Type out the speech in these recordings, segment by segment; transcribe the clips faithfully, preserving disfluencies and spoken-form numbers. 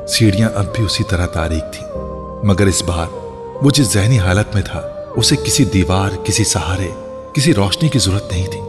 सीढ़ियां अब भी उसी तरह तारीक थीं, मगर इस बार वो जिस जहनी हालत में था उसे किसी दीवार, किसी सहारे, किसी रोशनी की जरूरत नहीं थी।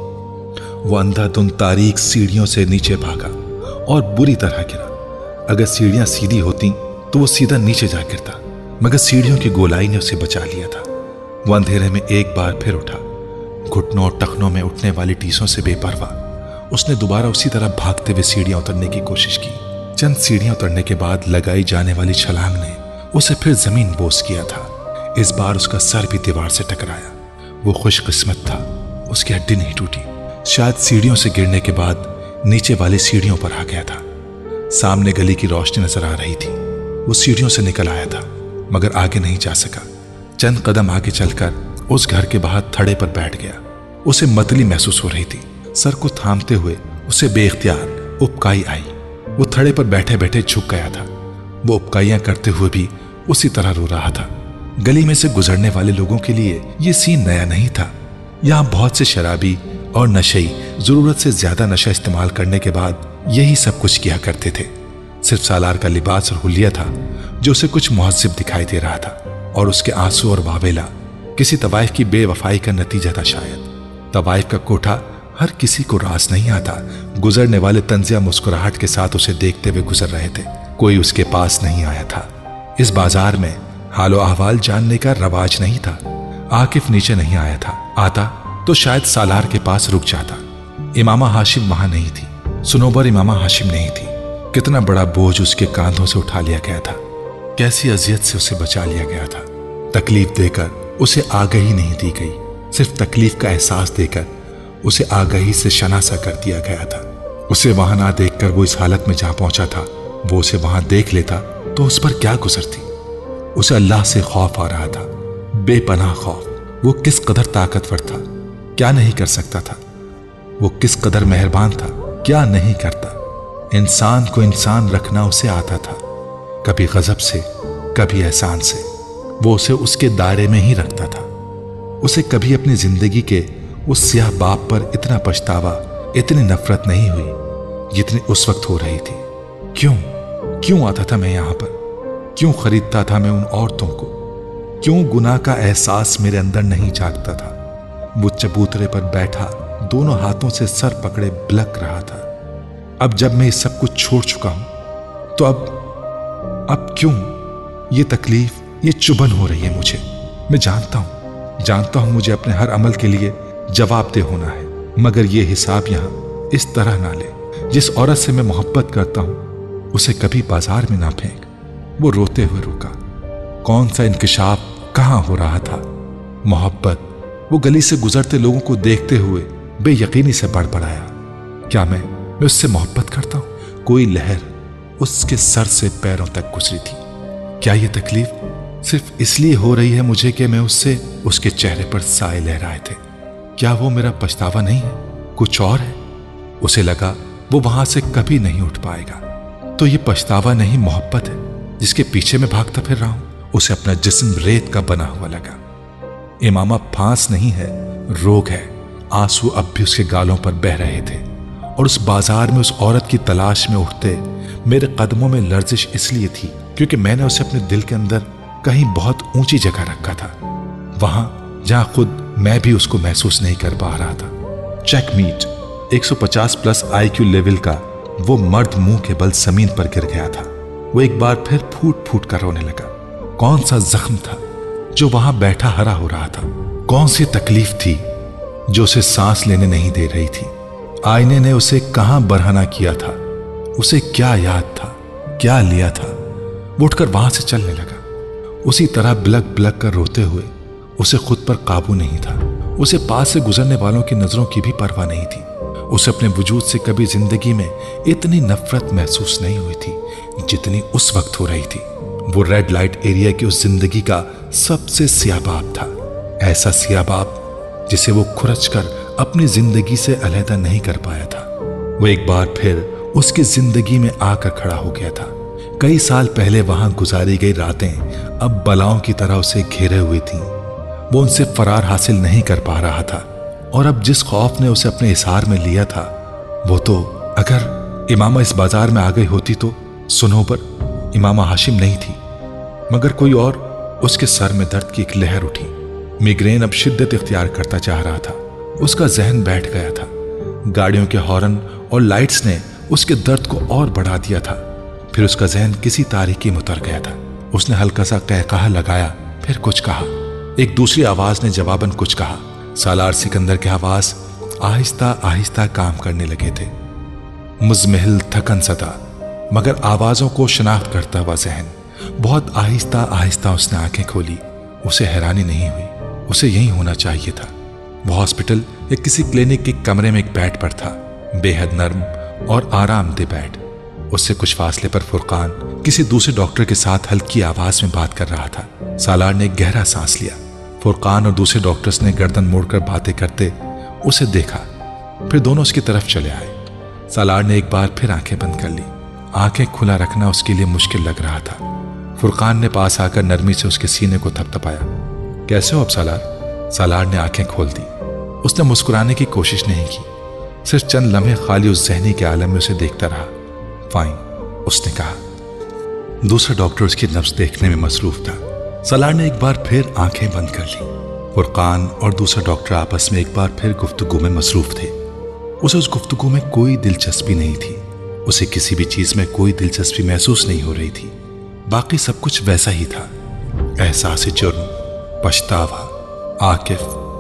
वो अंधाधुंध तारीक सीढ़ियों से नीचे भागा और बुरी तरह गिरा। अगर सीढ़ियां सीधी होती तो वो सीधा नीचे जा गिरता, मगर सीढ़ियों की गोलाई ने उसे बचा लिया था। वो अंधेरे में एक बार फिर उठा। घुटनों और टखनों में उठने वाली टीसों से बेपरवाह उसने दोबारा उसी तरह भागते हुए सीढ़ियां उतरने की कोशिश की। चंद सीढ़ियां उतरने के बाद लगाई जाने वाली छलांग ने उसे फिर जमीन बोस किया था। इस बार उसका सर भी दीवार से टकराया। वो खुशकिस्मत था, उसकी हड्डी नहीं टूटी। शायद सीढ़ियों से गिरने के बाद नीचे वाली सीढ़ियों पर आ गया था। सामने गली की रोशनी नजर आ रही थी। वो सीढ़ियों से निकल आया था, मगर आगे नहीं जा सका। चंद कदम आगे चलकर उस घर के बाहर थड़े पर बैठ गया। उसे मतली महसूस हो रही थी। सर को थामते हुए उसे बेइख्तियार उबकाई आई। वो थड़े पर बैठे बैठे झुक गया था। वो उबकाइयां करते हुए भी उसी तरह रो रहा था। गली में से गुजरने वाले लोगों के लिए यह सीन नया नहीं था। यहाँ बहुत से शराबी और नशेई जरूरत से ज्यादा नशा इस्तेमाल करने के बाद यही सब कुछ किया करते थे। सिर्फ सालार का लिबास और हुलिया था जो उसे कुछ मुहज्जिब दिखाई दे रहा था, और उसके आंसू और वावेला किसी तवाइफ की बेवफाई का नतीजा था। शायद तवाइफ का कोठा हर किसी को रास नहीं आता। गुजरने वाले तंजिया मुस्कुराहट के साथ उसे देखते हुए गुजर रहे थे। कोई उसके पास नहीं आया था। इस बाजार में हालो अहवाल जानने का रवाज नहीं था। आकिफ नीचे नहीं आया था। आता तो शायद सालार के पास रुक जाता। इमामा हाशिम वहां नहीं थी। सुनोबर इमामा हाशिम नहीं थी। कितना बड़ा बोझ उसके कांधों से उठा लिया गया था। कैसी अजियत से उसे बचा लिया गया था। तकलीफ देकर उसे आगाही नहीं दी गई, सिर्फ तकलीफ का एहसास देकर उसे आगाही से शनासा कर दिया गया था। उसे वहां ना देखकर वो इस हालत में जहां पहुंचा था, वो उसे वहां देख लेता तो उस पर क्या गुजरती। उसे अल्लाह से खौफ आ रहा था, बेपनाह खौफ। वो किस कदर ताकतवर था, क्या नहीं कर सकता था। वो किस कदर मेहरबान था, क्या नहीं करता। इंसान को इंसान रखना उसे आता था, कभी गजब से, कभी एहसान से। वो उसे उसके दायरे में ही रखता था। उसे कभी अपनी जिंदगी के उस सियाह बाप पर इतना पछतावा, इतनी नफरत नहीं हुई जितनी उस वक्त हो रही थी। क्यों क्यों आता था मैं यहां पर? क्यों खरीदता था मैं उन औरतों को? क्यों गुनाह का एहसास मेरे अंदर नहीं जागता था? वो चबूतरे पर बैठा दोनों हाथों से सर पकड़े बिलख रहा था। अब जब मैं इस सब कुछ छोड़ चुका हूं तो अब अब क्यों ये तकलीफ, ये चुभन हो रही है मुझे? मैं जानता हूं जानता हूं मुझे अपने हर अमल के लिए जवाबदेह होना है, मगर ये हिसाब यहां इस तरह ना ले। जिस औरत से मैं मोहब्बत करता हूं उसे कभी बाजार में ना फेंक। वो रोते हुए रुका। कौन सा इंकिशाफ कहां हो रहा था? मोहब्बत। वो गली से गुजरते लोगों को देखते हुए बेयकीनी से बड़बड़ाया। क्या मैं मैं उससे मोहब्बत करता हूं? कोई लहर उसके सर से पैरों तक गुजरी थी। क्या ये तकलीफ सिर्फ इसलिए हो रही है मुझे कि मैं उससे उसके चेहरे पर साए लहराए थे? क्या वो मेरा पछतावा नहीं है, कुछ और है? उसे लगा वो वहां से कभी नहीं उठ पाएगा। तो ये पछतावा नहीं, मोहब्बत है जिसके पीछे मैं भागता फिर रहा हूं। उसे अपना जिस्म रेत का बना हुआ लगा। इमामा फांस नहीं है, रोग है। आंसू अब भी उसके गालों पर बह रहे थे, और उस बाजार में उस औरत की तलाश में उठते मेरे कदमों में लर्जिश इसलिए थी क्योंकि मैंने उसे अपने दिल के अंदर कहीं बहुत ऊंची जगह रखा था, वहां जहां खुद मैं भी उसको महसूस नहीं कर पा रहा था। चेकमेट। एक सौ पचास प्लस आईक्यू लेवल का वो मर्द मुंह के बल जमीन पर गिर गया था। वो एक बार फिर फूट फूट कर रोने लगा। कौन सा जख्म था जो वहां बैठा हरा हो रहा था? कौन सी तकलीफ थी जो उसे सांस लेने नहीं दे रही थी? आईने ने उसे कहां बरहना किया था? उसे क्या याद था, क्या लिया था? वो उठकर वहां से चलने लगा। उसी तरह बिलक बिलक कर रोते हुए। उसे खुद पर काबू नहीं था। उसे पास से गुजरने वालों की नजरों की भी परवाह नहीं थी। उसे अपने वजूद से कभी जिंदगी में इतनी नफरत महसूस नहीं हुई थी जितनी उस वक्त हो रही थी। वो रेड लाइट एरिया की उस जिंदगी का सबसे सियाबाब था। ऐसा सियाबाब जिसे वो खुरच कर अपनी जिंदगी से अलहदा नहीं कर पाया था। वो एक बार फिर उसकी जिंदगी में आकर खड़ा हो गया था। कई साल पहले वहां गुजारी गई रातें अब बलाओं की तरह उसे घेरे हुई थीं। वो उनसे फरार हासिल नहीं कर पा रहा था, और अब जिस खौफ ने उसे अपने इसार में लिया था वो तो, अगर इमामा इस बाजार में आ गई होती तो सुनोबर इमामा हाशिम नहीं थी, मगर कोई और। उसके सर में दर्द की एक लहर उठी। मिग्रेन अब शिद्दत इख्तियार करता चाह रहा था। उसका जहन बैठ गया था। गाड़ियों के हॉर्न और लाइट्स ने उसके दर्द को और बढ़ा दिया था। फिर उसका जहन किसी तारीकी में उतर गया था। उसने हल्का सा कहकहा लगाया, फिर कुछ कहा। एक दूसरी आवाज ने जवाबन कुछ कहा। सालार सिकंदर के आवाज आहिस्ता आहिस्ता काम करने लगे थे। मुजमहिल थकन सता, मगर आवाजों को शनाख्त करता हुआ जहन। बहुत आहिस्ता आहिस्ता उसने आंखें खोली। उसे हैरानी नहीं हुई, उसे यही होना चाहिए था। वो हॉस्पिटल या किसी क्लिनिक के कमरे में एक बेड पर था, बेहद नर्म और आरामदेह बेड। उससे कुछ फासले पर फुरकान किसी दूसरे डॉक्टर के साथ हल्की आवाज में बात कर रहा था। सालार ने गहरा सांस लिया। फुरकान और दूसरे डॉक्टर्स ने गर्दन मोड़कर बातें करते उसे देखा, फिर दोनों उसकी तरफ चले आए। सालार ने एक बार फिर आंखें बंद कर ली। आंखें खुला रखना उसके लिए मुश्किल लग रहा था। फुरकान ने पास आकर नरमी से उसके सीने को थपथपाया। कैसे हो अब सालार? सालार ने आंखें खोल दी। उसने मुस्कुराने की कोशिश नहीं की, सिर्फ चंद लम्हे खाली उस जहनी के आलम में उसे देखता रहा। फाइन, उसने कहा। दूसरा डॉक्टर उसकी नब्ज देखने में मसरूफ था। सालार ने एक बार फिर आंखें बंद कर ली। फुरकान और दूसरा डॉक्टर आपस में एक बार फिर गुफ्तगू में मसरूफ थे। उसे उस गुफ्तगू में कोई दिलचस्पी नहीं थी। उसे किसी भी चीज में कोई दिलचस्पी महसूस नहीं हो रही थी। बाकी सब कुछ वैसा ही था। एहसास जुर्म, पछतावा, Akif,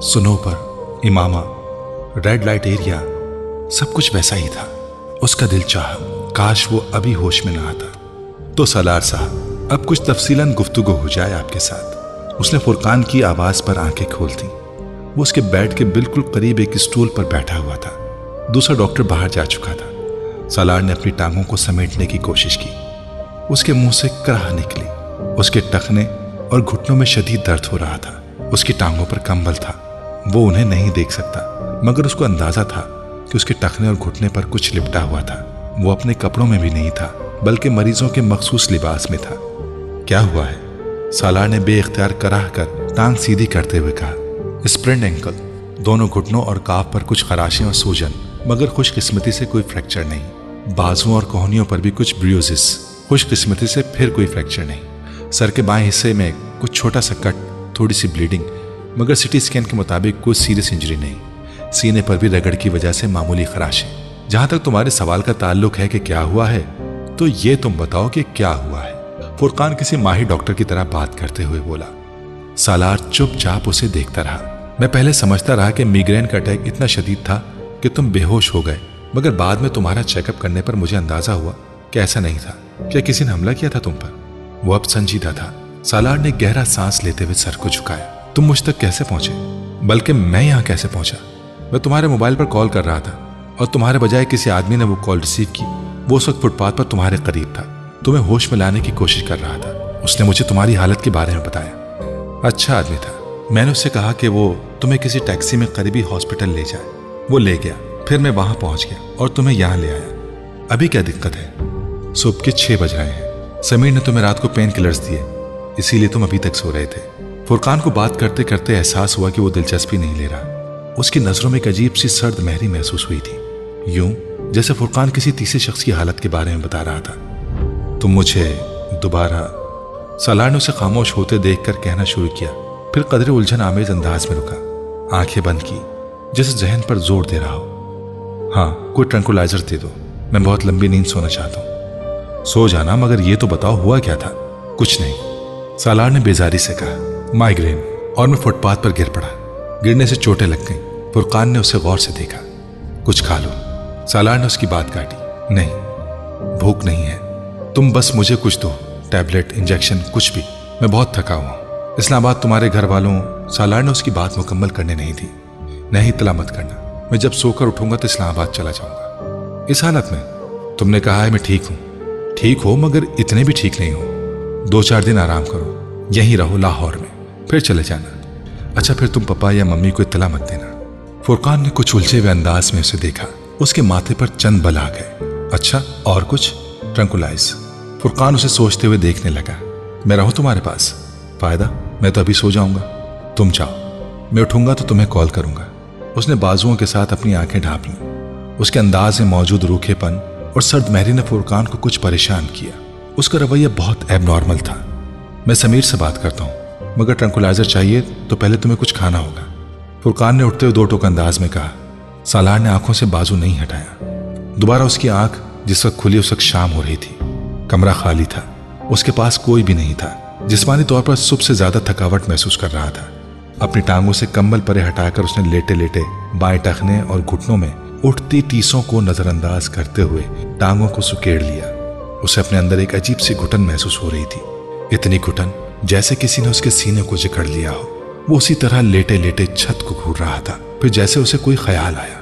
Sunobar, Imama, red light area, सब कुछ वैसा ही था। उसका दिल चाहा काश वो अभी होश में ना आता। तो सालार साहब, अब कुछ तफसीलन गुफ्तगू हो जाए आपके साथ। उसने फुरकान की आवाज पर आंखें खोल दी। वो उसके बेड के बिल्कुल करीब एक स्टूल पर बैठा हुआ था। दूसरा डॉक्टर बाहर जा चुका था। सालार ने अपनी टांगों को समेटने की कोशिश की। उसके मुंह से कराह निकली। उसके टखने और घुटनों में शदीद दर्द हो रहा था। उसकी टांगों पर कंबल था। वो उन्हें नहीं देख सकता, मगर उसको अंदाजा था कि उसके टखने और घुटने पर कुछ लिपटा हुआ था। वो अपने कपड़ों में भी नहीं था, बल्कि मरीजों के मखसूस लिबास में था। क्या हुआ है? सालार ने बेइख्तियार कराह कर टांग सीधी करते हुए कहा। स्प्रेंड एंकल, दोनों घुटनों और काफ पर कुछ खराशें और सूजन, मगर खुशकिस्मती से कोई फ्रैक्चर नहीं। बाजुओं और कोहनियों पर भी कुछ ब्रूजेस, खुशकिस्मती से फिर कोई फ्रैक्चर नहीं। सर के बाएं हिस्से में कुछ छोटा सा कट, थोड़ी सी ब्लीडिंग, मगर सिटी स्कैन के मुताबिक कोई सीरियस इंजरी नहीं। सीने पर भी रगड़ की वजह से मामूली खराशें। जहां तक तुम्हारे सवाल का ताल्लुक है कि क्या हुआ है, तो ये तुम बताओ कि क्या हुआ है। फुरकान किसी माहिर डॉक्टर की तरह बात करते हुए बोला। सालार चुपचाप उसे देखता रहा। मैं पहले समझता रहा कि मिग्रेन का अटैक इतना शदीद था कि तुम बेहोश हो गए, मगर बाद में तुम्हारा चेकअप करने पर मुझे अंदाजा हुआ कि ऐसा नहीं था। क्या किसी ने हमला किया था तुम पर? वो अब संजीदा था। सालार ने गहरा सांस लेते हुए सर को झुकाया। तुम मुझ तक कैसे पहुंचे? बल्कि मैं यहां कैसे पहुंचा? मैं तुम्हारे मोबाइल पर कॉल कर रहा था और तुम्हारे बजाय किसी आदमी ने वो कॉल रिसीव की। वो उस वक्त फुटपाथ पर तुम्हारे करीब था, तुम्हें होश में लाने की कोशिश कर रहा था। उसने मुझे तुम्हारी हालत के बारे में बताया। अच्छा आदमी था। मैंने उससे कहा कि वो तुम्हें किसी टैक्सी में करीबी हॉस्पिटल ले जाए। वो ले गया, फिर मैं वहां पहुंच गया और तुम्हें यहां ले आया। अभी क्या दिक्कत है? सुबह के छह बज रहे हैं। समीर ने तुम्हें रात को पेन किलर्स दिए, इसीलिए तुम अभी तक सो रहे थे। फुरकान को बात करते करते एहसास हुआ कि वो दिलचस्पी नहीं ले रहा। उसकी नजरों में एक अजीब सी सर्द महरी महसूस हुई थी, यूं जैसे फुरकान किसी तीसरे शख्स की हालत के बारे में बता रहा था। तुम मुझे दोबारा, सालार ने उसे खामोश होते देखकर कहना शुरू किया, फिर कदरे उलझन आमेज अंदाज में रुका, आंखें बंद की, जैसे जहन पर जोर दे रहा हो। हाँ, कोई ट्रैंकुलाइजर दे दो, मैं बहुत लंबी नींद सोना चाहता हूं। सो जाना, मगर ये तो बताओ हुआ क्या था? कुछ नहीं, सालार ने बेजारी से कहा। माइग्रेन, और मैं फुटपाथ पर गिर पड़ा। गिरने से चोटें लग गईं। फुरकान ने उसे गौर से देखा। कुछ खा लो। सालार ने उसकी बात काटी। नहीं, भूख नहीं है, तुम बस मुझे कुछ दो, टैबलेट, इंजेक्शन, कुछ भी। मैं बहुत थका हुआ। इस्लामाबाद तुम्हारे घर वालों, सालार ने उसकी बात मुकम्मल करने नहीं दी। नहीं, इतला मत करना, मैं जब सोकर उठूंगा तो इस्लामाबाद चला जाऊंगा। इस हालत में? तुमने कहा है मैं ठीक हूं। ठीक हो, मगर इतने भी ठीक नहीं हो। दो चार दिन आराम करो, यहीं रहो लाहौर में, फिर चले जाना। अच्छा, फिर तुम पापा या मम्मी को इत्तला मत देना। फुरकान ने कुछ उलझे हुए अंदाज में उसे देखा। उसके माथे पर चंद बल आ गए। अच्छा, और कुछ? ट्रंकुलाइज। फुरकान उसे सोचते हुए देखने लगा। मैं रहूं तुम्हारे पास? फायदा, मैं तो अभी सो जाऊंगा। तुम जाओ, मैं उठूंगा तो तुम्हें कॉल करूंगा। उसने बाजुओं के साथ अपनी आंखें ढांप लीं। उसके अंदाज में मौजूद रूखेपन और सर्द महरी ने फुरकान को कुछ परेशान किया। उसका रवैया बहुत एबनॉर्मल था। मैं समीर से बात करता हूँ, मगर ट्रंकुलाइजर चाहिए तो पहले तुम्हें कुछ खाना होगा। फुरकान ने उठते हुए दो टोक अंदाज में कहा। सालार ने आंखों से बाजू नहीं हटाया। दोबारा उसकी आंख जिस वक्त खुली उस वक्त शाम हो रही थी। कमरा खाली था, उसके पास कोई भी नहीं था। जिस्मानी तौर पर सुबह से ज्यादा थकावट महसूस कर रहा था। अपनी टांगों से कंबल परे हटाकर उसने लेटे लेटे बाएं टखने और घुटनों में उठती टीसों को नजरअंदाज करते हुए टांगों को सुकेड़ लिया। उसे अपने अंदर एक अजीब सी घुटन महसूस हो रही थी, इतनी घुटन जैसे किसी ने उसके सीने को जकड़ लिया हो। वो उसी तरह लेटे लेटे छत को घूर रहा था। फिर जैसे उसे कोई ख्याल आया।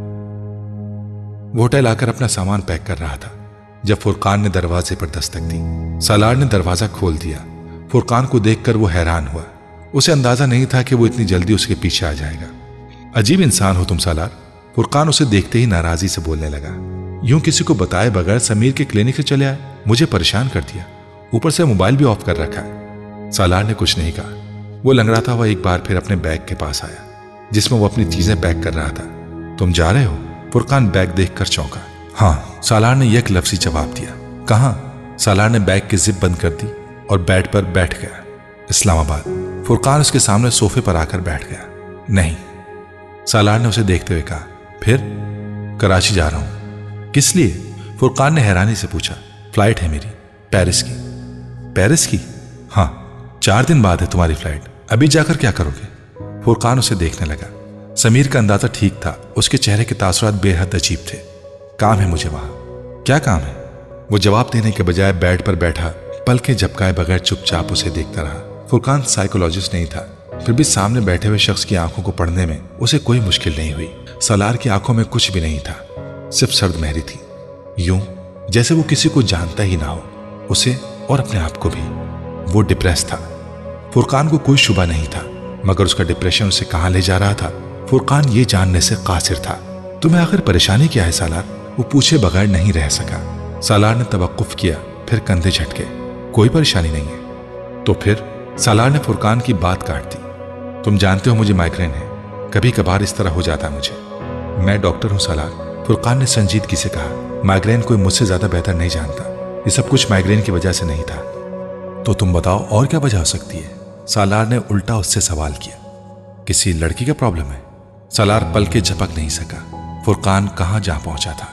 वो होटल आकर अपना सामान पैक कर रहा था जब फुरकान ने दरवाजे पर दस्तक दी। सालार ने दरवाजा खोल दिया। फुरकान को देखकर वो हैरान हुआ। उसे अंदाजा नहीं था कि वो इतनी जल्दी उसके पीछे आ जाएगा। अजीब इंसान हो तुम सालार। फुरकान उसे देखते ही नाराजी से बोलने लगा। यूं किसी को बताए बगैर समीर के क्लिनिक से चले आए, मुझे परेशान कर दिया, ऊपर से मोबाइल भी ऑफ कर रखा है। सालार ने कुछ नहीं कहा। वो लंगड़ाता हुआ एक बार फिर अपने बैग के पास आया जिसमें वो अपनी चीजें पैक कर रहा था। तुम जा रहे हो? फुरकान बैग देखकर चौंका। हाँ, सालार ने एक लफ्जी जवाब दिया। कहाँ? सालार ने बैग की जिप बंद कर दी और बेड पर बैठ गया। इस्लामाबाद। फुरकान उसके सामने सोफे पर आकर बैठ गया। नहीं, सालार ने उसे देखते हुए कहा। फिर? कराची जा रहा हूं। किस लिए? फुरकान ने हैरानी से पूछा। फ्लाइट है मेरी, पेरिस की। पेरिस की? हाँ, चार दिन बाद है तुम्हारी फ्लाइट। अभी जाकर क्या करोगे? फुरकान उसे देखने लगा। समीर का अंदाजा ठीक था। उसके चेहरे के तासुरात बेहद अजीब थे। काम है मुझे वहां। क्या काम है? वो जवाब देने के बजाय बेड पर बैठा पलकें झपकाए बगैर चुपचाप उसे देखता रहा। फुरकान साइकोलॉजिस्ट नहीं था, फिर भी सामने बैठे हुए शख्स की आंखों को पढ़ने में उसे कोई मुश्किल नहीं हुई। सालार की आंखों में कुछ भी नहीं था, सिर्फ सर्द महरी थी, यूं जैसे वो किसी को जानता ही ना हो, उसे और अपने आप को भी। वो डिप्रेस था। फुरकान को कोई शुबा नहीं था, मगर उसका डिप्रेशन उसे कहां ले जा रहा था फुरकान ये जानने से कासिर था। तुम्हें आखिर परेशानी क्या है सालार? वो पूछे बगैर नहीं रह सका। सालार ने तवक्कुफ किया, फिर कंधे झटके। कोई परेशानी नहीं है। तो फिर? सालार ने फुरकान की बात काट दी। तुम जानते हो मुझे माइग्रेन है, कभी कभार इस तरह हो जाता है मुझे। मैं डॉक्टर हूं सालार, फुरकान ने संजीदगी से कहा। माइग्रेन कोई मुझसे ज्यादा बेहतर नहीं जानता। ये सब कुछ माइग्रेन की वजह से नहीं था। तो तुम बताओ और क्या वजह हो सकती है? सालार ने उल्टा उससे सवाल किया। किसी लड़की का प्रॉब्लम है? सालार पल के झपक नहीं सका। फुरकान कहां जा पहुंचा था?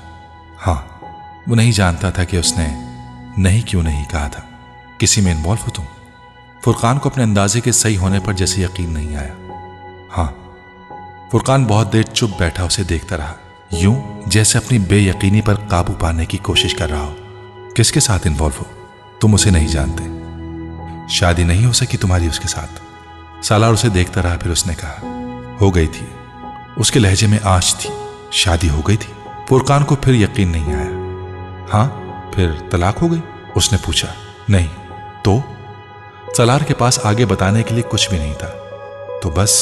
हाँ, वो नहीं जानता था कि उसने नहीं क्यों नहीं कहा था। किसी में इन्वॉल्व हो तुम? फुरकान को अपने अंदाजे के सही होने पर जैसे यकीन नहीं आया। हाँ। फुरकान बहुत देर चुप बैठा उसे देखता रहा, यूं जैसे अपनी बेयकीनी पर काबू पाने की कोशिश कर रहा हो। किसके साथ इन्वॉल्व हो? तुम उसे नहीं जानते। शादी नहीं हो सकी तुम्हारी उसके साथ? सालार उसे देखता रहा, फिर उसने कहा, हो गई थी। उसके लहजे में आंच थी। शादी हो गई थी? फुरकान को फिर यकीन नहीं आया। हाँ, फिर तलाक हो गई? उसने पूछा। नहीं। तो? सालार के पास आगे बताने के लिए कुछ भी नहीं था। तो बस?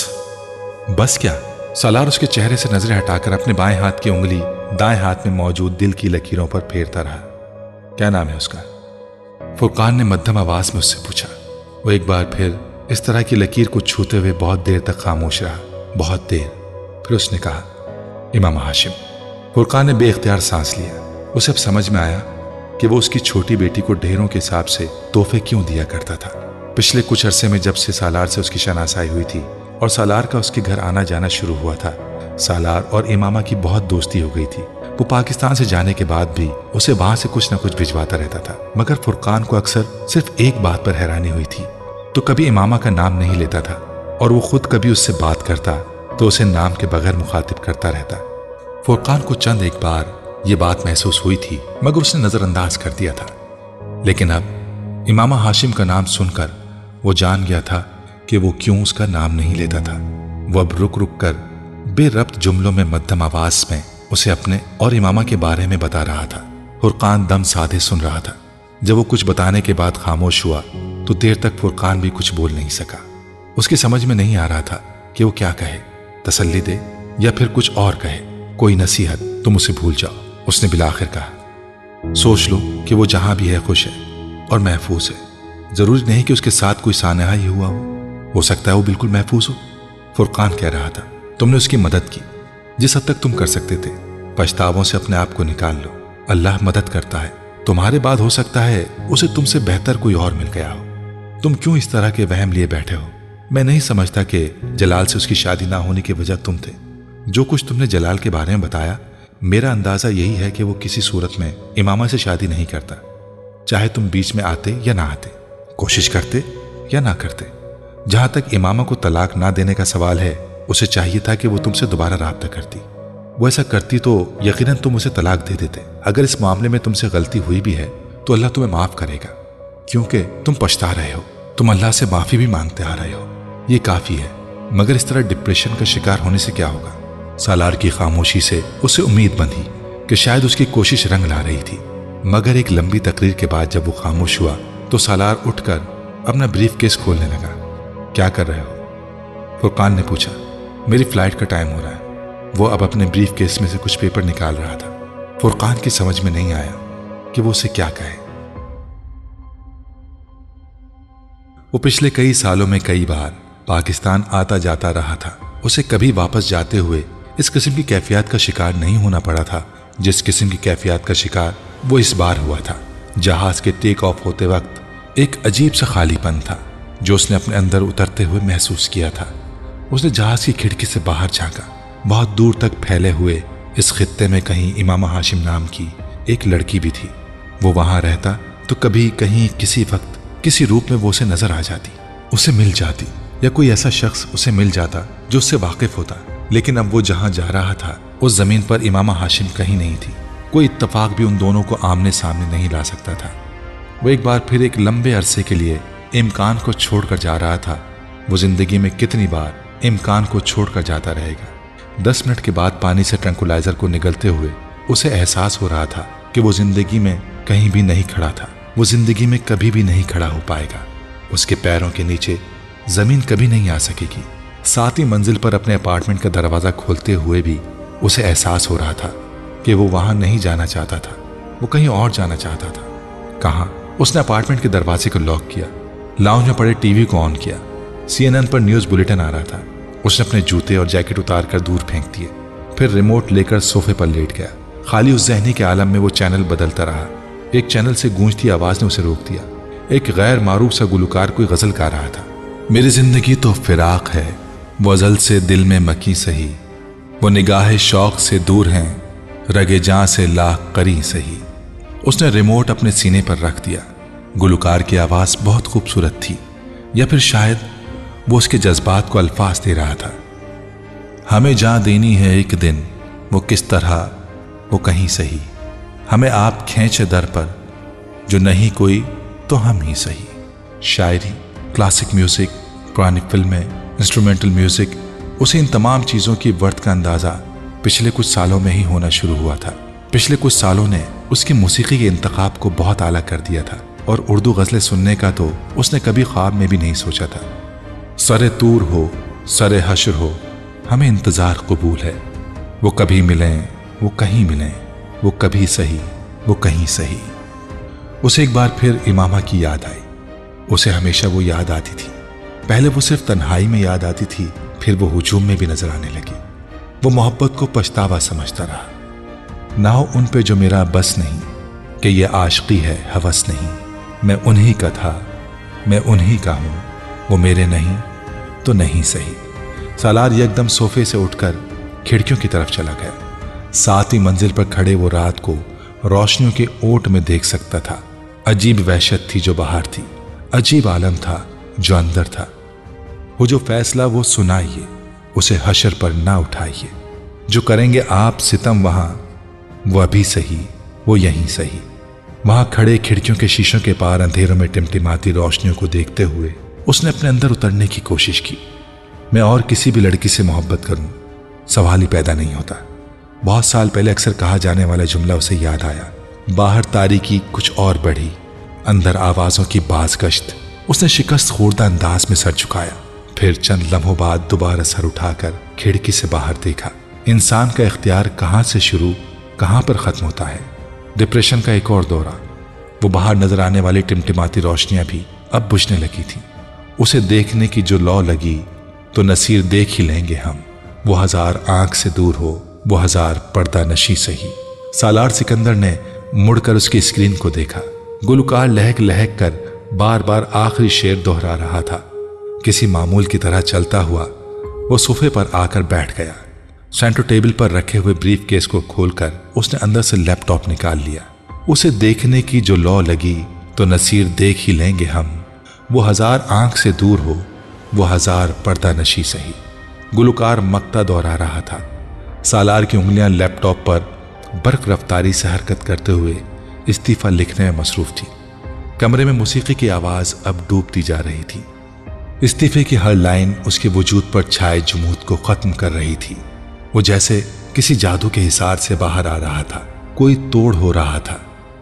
बस क्या? सालार उसके चेहरे से नजरें हटाकर अपने बाएं हाथ की उंगली दाएं हाथ में मौजूद दिल की लकीरों पर फेरता रहा। क्या नाम है उसका? फुरकान ने मध्यम आवाज में उससे पूछा। वो एक बार फिर इस तरह की लकीर को छूते हुए बहुत देर तक खामोश रहा, बहुत देर। फिर उसने कहा, इमाम हाशिम। फुरकान ने बेइख्तियार सांस लिया। उसे अब समझ में आया कि वो उसकी छोटी बेटी को ढेरों के हिसाब से तोहफे क्यों दिया करता था। पिछले कुछ अरसे में जब से सालार से उसकी शनासाई हुई थी और सालार का उसके घर आना जाना शुरू हुआ था, सालार और इमामा की बहुत दोस्ती हो गई थी। वो पाकिस्तान से जाने के बाद भी उसे वहां से कुछ न कुछ भिजवाता रहता था, मगर फुरकान को अक्सर सिर्फ एक बात पर हैरानी हुई थी, तो कभी इमामा का नाम नहीं लेता था, और वो खुद कभी उससे बात करता तो उसे नाम के बगैर मुखातिब करता रहता। फुरकान को चंद एक बार ये बात महसूस हुई थी, मगर उसने नजरअंदाज कर दिया था। लेकिन अब इमामा हाशिम का नाम सुनकर वो जान गया था कि वो क्यों उसका नाम नहीं लेता था। वो अब रुक रुक कर बेरब्त जुमलों में मध्यम आवाज में उसे अपने और इमामा के बारे में बता रहा था। फुरकान दम साधे सुन रहा था। जब वो कुछ बताने के बाद खामोश हुआ तो देर तक फुरकान भी कुछ बोल नहीं सका। उसकी समझ में नहीं आ रहा था कि वो क्या कहे, तसल्ली दे या फिर कुछ और कहे, कोई नसीहत। तुम उसे भूल जाओ, उसने बिलाखिर कहा। सोच लो कि वो जहां भी है खुश है और महफूज है। जरूरी नहीं कि उसके साथ कोई सानहा ही हुआ हो, हो सकता है वो बिल्कुल महफूज हो। फुरकान कह रहा था, तुमने उसकी मदद की जिस हद तक तुम कर सकते थे। पछतावों से अपने आप को निकाल लो, अल्लाह मदद करता है। तुम्हारे बाद हो सकता है उसे तुमसे बेहतर कोई और मिल गया हो। तुम क्यों इस तरह के वहम लिए बैठे हो? मैं नहीं समझता कि जलाल से उसकी शादी ना होने की वजह तुम थे। जो कुछ तुमने जलाल के बारे में बताया, मेरा अंदाजा यही है कि वो किसी सूरत में इमामा से शादी नहीं करता, चाहे तुम बीच में आते या ना आते, कोशिश करते या ना करते। जहां तक इमामा को तलाक ना देने का सवाल है, उसे चाहिए था कि वो तुमसे दोबारा राब्ता करती। वो ऐसा करती तो यकीनन तुम उसे तलाक दे देते। अगर इस मामले में तुमसे गलती हुई भी है तो अल्लाह तुम्हें माफ करेगा, क्योंकि तुम पछता रहे हो, तुम अल्लाह से माफी भी मांगते आ रहे हो। ये काफी है। मगर इस तरह डिप्रेशन का शिकार होने से क्या होगा? सालार की खामोशी से उसे उम्मीद बंधी कि शायद उसकी कोशिश रंग ला रही थी। मगर एक लंबी तकरीर के बाद जब वो खामोश हुआ तो सालार उठकर अपना ब्रीफ केस खोलने लगा। क्या कर रहे हो? फुरकान ने पूछा। मेरी फ्लाइट का टाइम हो रहा है। वो अब अपने ब्रीफ केस में से कुछ पेपर निकाल रहा था। फुरकान की समझ में नहीं आया कि वो उसे क्या कहे। वो पिछले कई सालों में कई बार पाकिस्तान आता जाता रहा था। उसे कभी वापस जाते हुए इस किस्म की कैफियत का शिकार नहीं होना पड़ा था जिस किस्म की कैफियत का शिकार वो इस बार हुआ था। जहाज के टेक ऑफ होते वक्त एक अजीब सा खालीपन था जो उसने अपने अंदर उतरते हुए महसूस किया था। उसने जहाज की खिड़की से बाहर झांका। बहुत दूर तक फैले हुए इस खित्ते में कहीं इमामा हाशिम नाम की एक लड़की भी थी। वो वहां रहता तो कभी कहीं किसी वक्त किसी रूप में वो उसे नजर आ जाती, उसे मिल जाती, या कोई ऐसा शख्स उसे मिल जाता जो उससे वाकिफ होता। लेकिन अब वो जहां जा रहा था उस जमीन पर इमामा हाशिम कहीं नहीं थी। कोई इत्तफाक भी उन दोनों को आमने सामने नहीं ला सकता था। वो एक बार फिर एक लंबे अरसे के लिए इम्कान को छोड़कर जा रहा था। वो जिंदगी में कितनी बार इम्कान को छोड़कर जाता रहेगा। दस मिनट के बाद पानी से ट्रैंकुलाइजर को निगलते हुए उसे एहसास हो रहा था कि वो जिंदगी में कहीं भी नहीं खड़ा था। वो जिंदगी में कभी भी नहीं खड़ा हो पाएगा। उसके पैरों के नीचे जमीन कभी नहीं आ सकेगी। सातवीं मंजिल पर अपने अपार्टमेंट का दरवाजा खोलते हुए भी उसे एहसास हो रहा था कि वो वहां नहीं जाना चाहता था, वो कहीं और जाना चाहता था। कहां? उसने अपार्टमेंट के दरवाजे को लॉक किया, लाउंज में पड़े टीवी को ऑन किया। सीएनएन पर न्यूज बुलेटिन आ रहा था। उसने अपने जूते और जैकेट उतार कर दूर फेंक दिए, फिर रिमोट लेकर सोफे पर लेट गया। खाली उस जहनी के आलम में वो चैनल बदलता रहा। एक चैनल से गूंजती आवाज ने उसे रोक दिया। एक गैर मारूफ सा गुलकार कोई गजल गा रहा था। मेरी जिंदगी तो फिराक है, वो अजल से दिल में मकी सही, वो निगाह शौक से दूर हैं, रगे जां से लाख करी सही। उसने रिमोट अपने सीने पर रख दिया। गुलकार की आवाज बहुत खूबसूरत थी, या फिर शायद वो उसके जज्बात को अल्फाज दे रहा था। हमें जान देनी है एक दिन, वो किस तरह, वो कहीं सही, हमें आप खींचे दर पर, जो नहीं कोई तो हम ही सही। शायरी, क्लासिक म्यूजिक, पुरानी फिल्में, इंस्ट्रूमेंटल म्यूजिक, उसे इन तमाम चीज़ों की वर्थ का अंदाज़ा पिछले कुछ सालों में ही होना शुरू हुआ था। पिछले कुछ सालों ने उसकी मौसीकी के इंतखाब को बहुत आला कर दिया था, और उर्दू गज़लें सुनने का तो उसने कभी ख्वाब में भी नहीं सोचा था। सरे तूर हो, सरे हश्र हो, हमें इंतज़ार कबूल है, वो कभी मिलें, वो कहीं मिलें, वो कभी सही, वो कहीं सही। उसे एक बार फिर इमामा की याद आई। उसे हमेशा वो याद आती थी। पहले वो सिर्फ तन्हाई में याद आती थी, फिर वो हुजूम में भी नजर आने लगी। वो मोहब्बत को पछतावा समझता रहा। ना हो उन पे जो मेरा बस नहीं, कि ये आशिकी है हवस नहीं, मैं उन्हीं का था, मैं उन्हीं का हूं, वो मेरे नहीं तो नहीं सही। सालार एकदम सोफे से उठकर खिड़कियों की तरफ चला गया। सातवीं मंजिल पर खड़े वो रात को रोशनियों के ओट में देख सकता था। अजीब वहशत थी जो बाहर थी, अजीब आलम था जो अंदर था। वो जो फैसला वो सुनाइए, उसे हशर पर ना उठाइए। जो करेंगे आप सितम वहां, वो अभी सही, वो यहीं सही। वहां खड़े खिड़कियों के शीशों के पार अंधेरों में टिमटिमाती रोशनियों को देखते हुए उसने अपने अंदर उतरने की कोशिश की। मैं और किसी भी लड़की से मोहब्बत करूं, सवाल ही पैदा नहीं होता। बहुत साल पहले अक्सर कहा जाने वाला जुमला उसे याद आया। बाहर तारीकी कुछ और बढ़ी, अंदर आवाजों की बाज गश्त। उसने शिकस्त खोर्दा अंदाज में सर झुकाया, फिर चंद लम्हों बाद दोबारा सर उठाकर खिड़की से बाहर देखा। इंसान का इख्तियार कहां से शुरू कहां पर खत्म होता है। डिप्रेशन का एक और दौरा। वो बाहर नजर आने वाली टिमटिमाती रोशनियां भी अब बुझने लगी थी। उसे देखने की जो लौ लगी तो नसीर देख ही लेंगे हम, वो हजार आंख से दूर हो, वो हजार पर्दा नशी सही। सालार सिकंदर ने मुड़कर उसकी स्क्रीन को देखा। गुलकार लहक लहक कर बार बार आखिरी शेर दोहरा रहा था। किसी मामूल की तरह चलता हुआ वो सोफे पर आकर बैठ गया। सेंटर टेबल पर रखे हुए ब्रीफ केस को खोलकर उसने अंदर से लैपटॉप निकाल लिया। उसे देखने की जो लौ लगी तो नसीर देख ही लेंगे हम, वो हजार आंख से दूर हो, वो हजार पर्दा नशी सही। गुलकार मक्ता दोहरा रहा था। सालार की उंगलियां लैपटॉप पर बर्क रफ्तारी से हरकत करते हुए इस्तीफा लिखने में मसरूफ थी। कमरे में मौसीकी की आवाज अब डूबती जा रही थी। इस्तीफे की हर लाइन उसके वजूद पर छाए जुमूद को खत्म कर रही थी। वो जैसे किसी जादू के हिसार से बाहर आ रहा था, कोई तोड़ हो रहा था।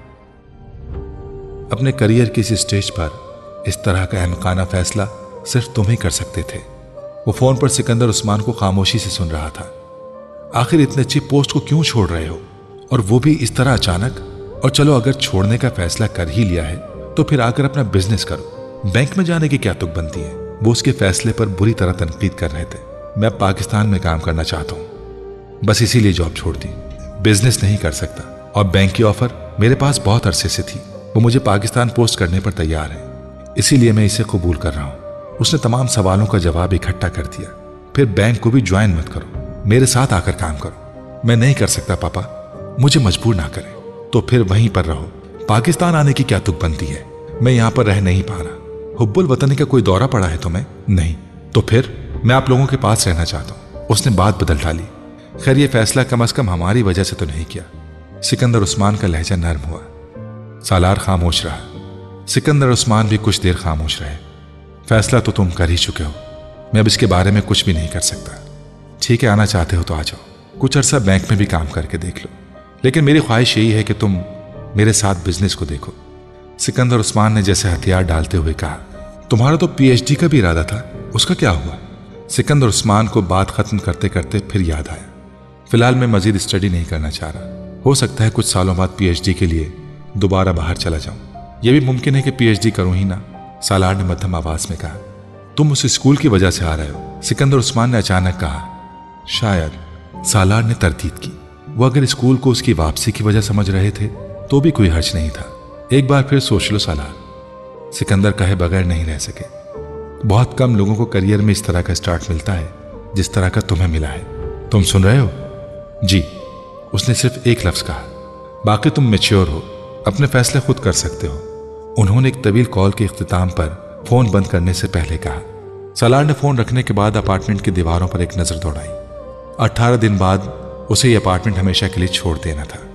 अपने करियर की इस स्टेज पर इस तरह का अहमकाना फैसला सिर्फ तुम ही कर सकते थे। वो फोन पर सिकंदर उस्मान को खामोशी से सुन रहा था। आखिर इतने अच्छी पोस्ट को क्यों छोड़ रहे हो, और वो भी इस तरह अचानक? और चलो अगर छोड़ने का फैसला कर ही लिया है तो फिर आकर अपना बिजनेस करो, बैंक में जाने की क्या तुक बनती है? वो उसके फैसले पर बुरी तरह तनकीद कर रहे थे। मैं पाकिस्तान में काम करना चाहता हूँ, बस इसीलिए जॉब छोड़ दी। बिजनेस नहीं कर सकता, और बैंक की ऑफर मेरे पास बहुत अरसे से थी। वो मुझे पाकिस्तान पोस्ट करने पर तैयार है, इसीलिए मैं इसे कबूल कर रहा हूँ। उसने तमाम सवालों का जवाब इकट्ठा कर दिया। फिर बैंक को भी ज्वाइन मत करो, मेरे साथ आकर काम करो। मैं नहीं कर सकता पापा, मुझे मजबूर ना करें। तो फिर वहीं पर रहो, पाकिस्तान आने की क्या तुक बनती है? मैं यहाँ पर रह नहीं पा रहा। हुब्बुल वतनी का कोई दौरा पड़ा है तुम्हें? नहीं। तो फिर मैं आप लोगों के पास रहना चाहता हूँ। उसने बात बदल डाली। खैर ये फैसला कम अज कम हमारी वजह से तो नहीं किया। सिकंदर उस्मान का लहजा नर्म हुआ। सालार खामोश रहा। सिकंदर उस्मान भी कुछ देर खामोश रहे। फैसला तो तुम कर ही चुके हो, मैं अब इसके बारे में कुछ भी नहीं कर सकता। ठीक है, आना चाहते हो तो आ जाओ, कुछ अरसा बैंक में भी काम करके देख लो, लेकिन मेरी ख्वाहिश यही है कि तुम मेरे साथ बिजनेस को देखो। सिकंदर उस्मान ने जैसे हथियार डालते हुए कहा। तुम्हारा तो पीएचडी का भी इरादा था, उसका क्या हुआ? सिकंदर उस्मान को बात खत्म करते करते फिर याद आया, फिलहाल मैं मजीद स्टडी नहीं करना चाह रहा। हो सकता है कुछ सालों बाद पीएचडी के लिए दोबारा बाहर चला जाऊं। यह भी मुमकिन है कि पीएचडी करूं ही ना, सालार ने मध्यम आवाज में कहा। तुम उस स्कूल की वजह से आ रहे हो? सिकंदर उस्मान ने अचानक कहा। शायद, सालार ने तरदीद की। वो अगर स्कूल को उसकी वापसी की वजह समझ रहे थे तो भी कोई हर्ज नहीं था। एक बार फिर सोच लो सालार, सिकंदर कहे बगैर नहीं रह सके। बहुत कम लोगों को करियर में इस तरह का स्टार्ट मिलता है जिस तरह का तुम्हें मिला है। तुम सुन रहे हो? जी, उसने सिर्फ एक लफ्ज कहा। बाकी तुम मैच्योर हो, अपने फैसले खुद कर सकते हो, उन्होंने एक तवील कॉल के इख्तिताम पर फोन बंद करने से पहले कहा। सालार ने फोन रखने के बाद अपार्टमेंट की दीवारों पर एक नजर दौड़ाई। अठारह दिन बाद उसे यह अपार्टमेंट हमेशा के लिए छोड़ देना था।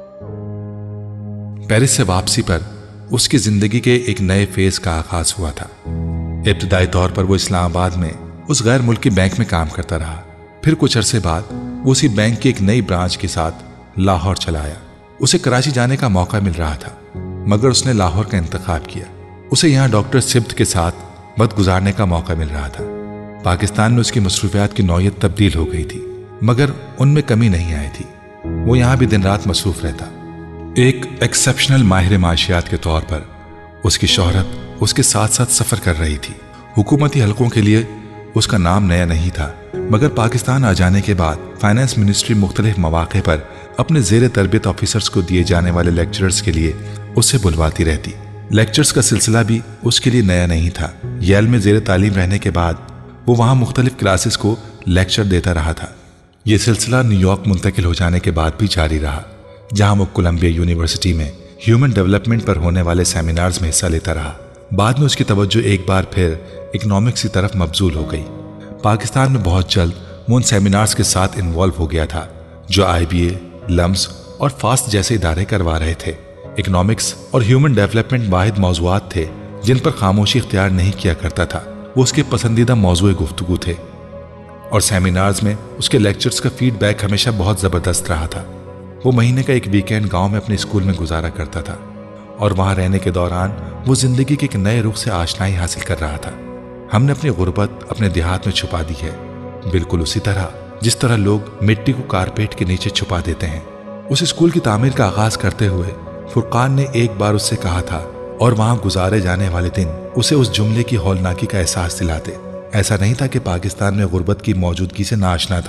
पेरिस से वापसी पर उसकी जिंदगी के एक नए फेज का आगाज हुआ था। इब्तदाई तौर पर वो इस्लामाबाद में उस गैर मुल्की बैंक में काम करता रहा। फिर कुछ अरसे बाद वो उसी बैंक की एक नई ब्रांच के साथ लाहौर चला आया। उसे कराची जाने का मौका मिल रहा था, मगर उसने लाहौर का इंतखाब किया। उसे यहाँ डॉक्टर सिब्त के साथ वक्त गुजारने का मौका मिल रहा था। पाकिस्तान में उसकी मसरूफियात की नौयत तब्दील हो गई थी, मगर उनमें कमी नहीं आई थी। वो यहाँ भी दिन रात मसरूफ रहता। एक एक्सेप्शनल माहिर माशियात के तौर पर उसकी शोहरत उसके साथ साथ सफ़र कर रही थी। हुकूमती हलकों के लिए उसका नाम नया नहीं था, मगर पाकिस्तान आ जाने के बाद फाइनेंस मिनिस्ट्री मुख्तलिफ मौक़े पर अपने ज़ेर तरबियत ऑफिसर्स को दिए जाने वाले लेक्चरर्स के लिए उसे बुलवाती रहती। लेक्चर्स का सिलसिला भी उसके लिए नया नहीं था। येल में ज़ेर तालीम रहने के बाद वो वहाँ मुख्तलिफ क्लासेस को लेक्चर देता रहा था। ये सिलसिला न्यूयॉर्क मुंतकिल हो जाने के बाद भी जारी रहा, जहाँ वो कोलंबिया यूनिवर्सिटी में ह्यूमन डेवलपमेंट पर होने वाले सेमिनार्स में हिस्सा लेता रहा। बाद में उसकी तवज्जो एक बार फिर इकोनॉमिक्स की तरफ मबजूल हो गई। पाकिस्तान में बहुत जल्द वो उन सेमिनार्स के साथ इन्वॉल्व हो गया था जो आई बी ए, लम्स और फास्ट जैसे इदारे करवा रहे थे। इकोनॉमिक्स और ह्यूमन डेवलपमेंट वाहिद मौज़ूआत थे जिन पर खामोशी इख्तियार नहीं किया करता था। वो उसके पसंदीदा मौजूए गुफ्तगू थे, और सेमिनार्स में उसके लेक्चर्स का फीडबैक हमेशा बहुत ज़बरदस्त रहा था। वो महीने का एक वीकेंड गांव में अपने स्कूल में गुजारा करता था, और वहाँ रहने के दौरान वो ज़िंदगी के एक नए रुख से आशनाई हासिल कर रहा था। हमने अपनी गुर्बत अपने देहात में छुपा दी है, बिल्कुल उसी तरह जिस तरह लोग मिट्टी को कारपेट के नीचे छुपा देते हैं। उस स्कूल की तामीर का आगाज करते हुए फुरकान ने एक बार उससे कहा था, और वहाँ गुजारे जाने वाले दिन उसे उस जुमले की हौलनाकी का एहसास दिलाते। ऐसा नहीं था कि पाकिस्तान में गुर्बत की मौजूदगी से नाआशना था,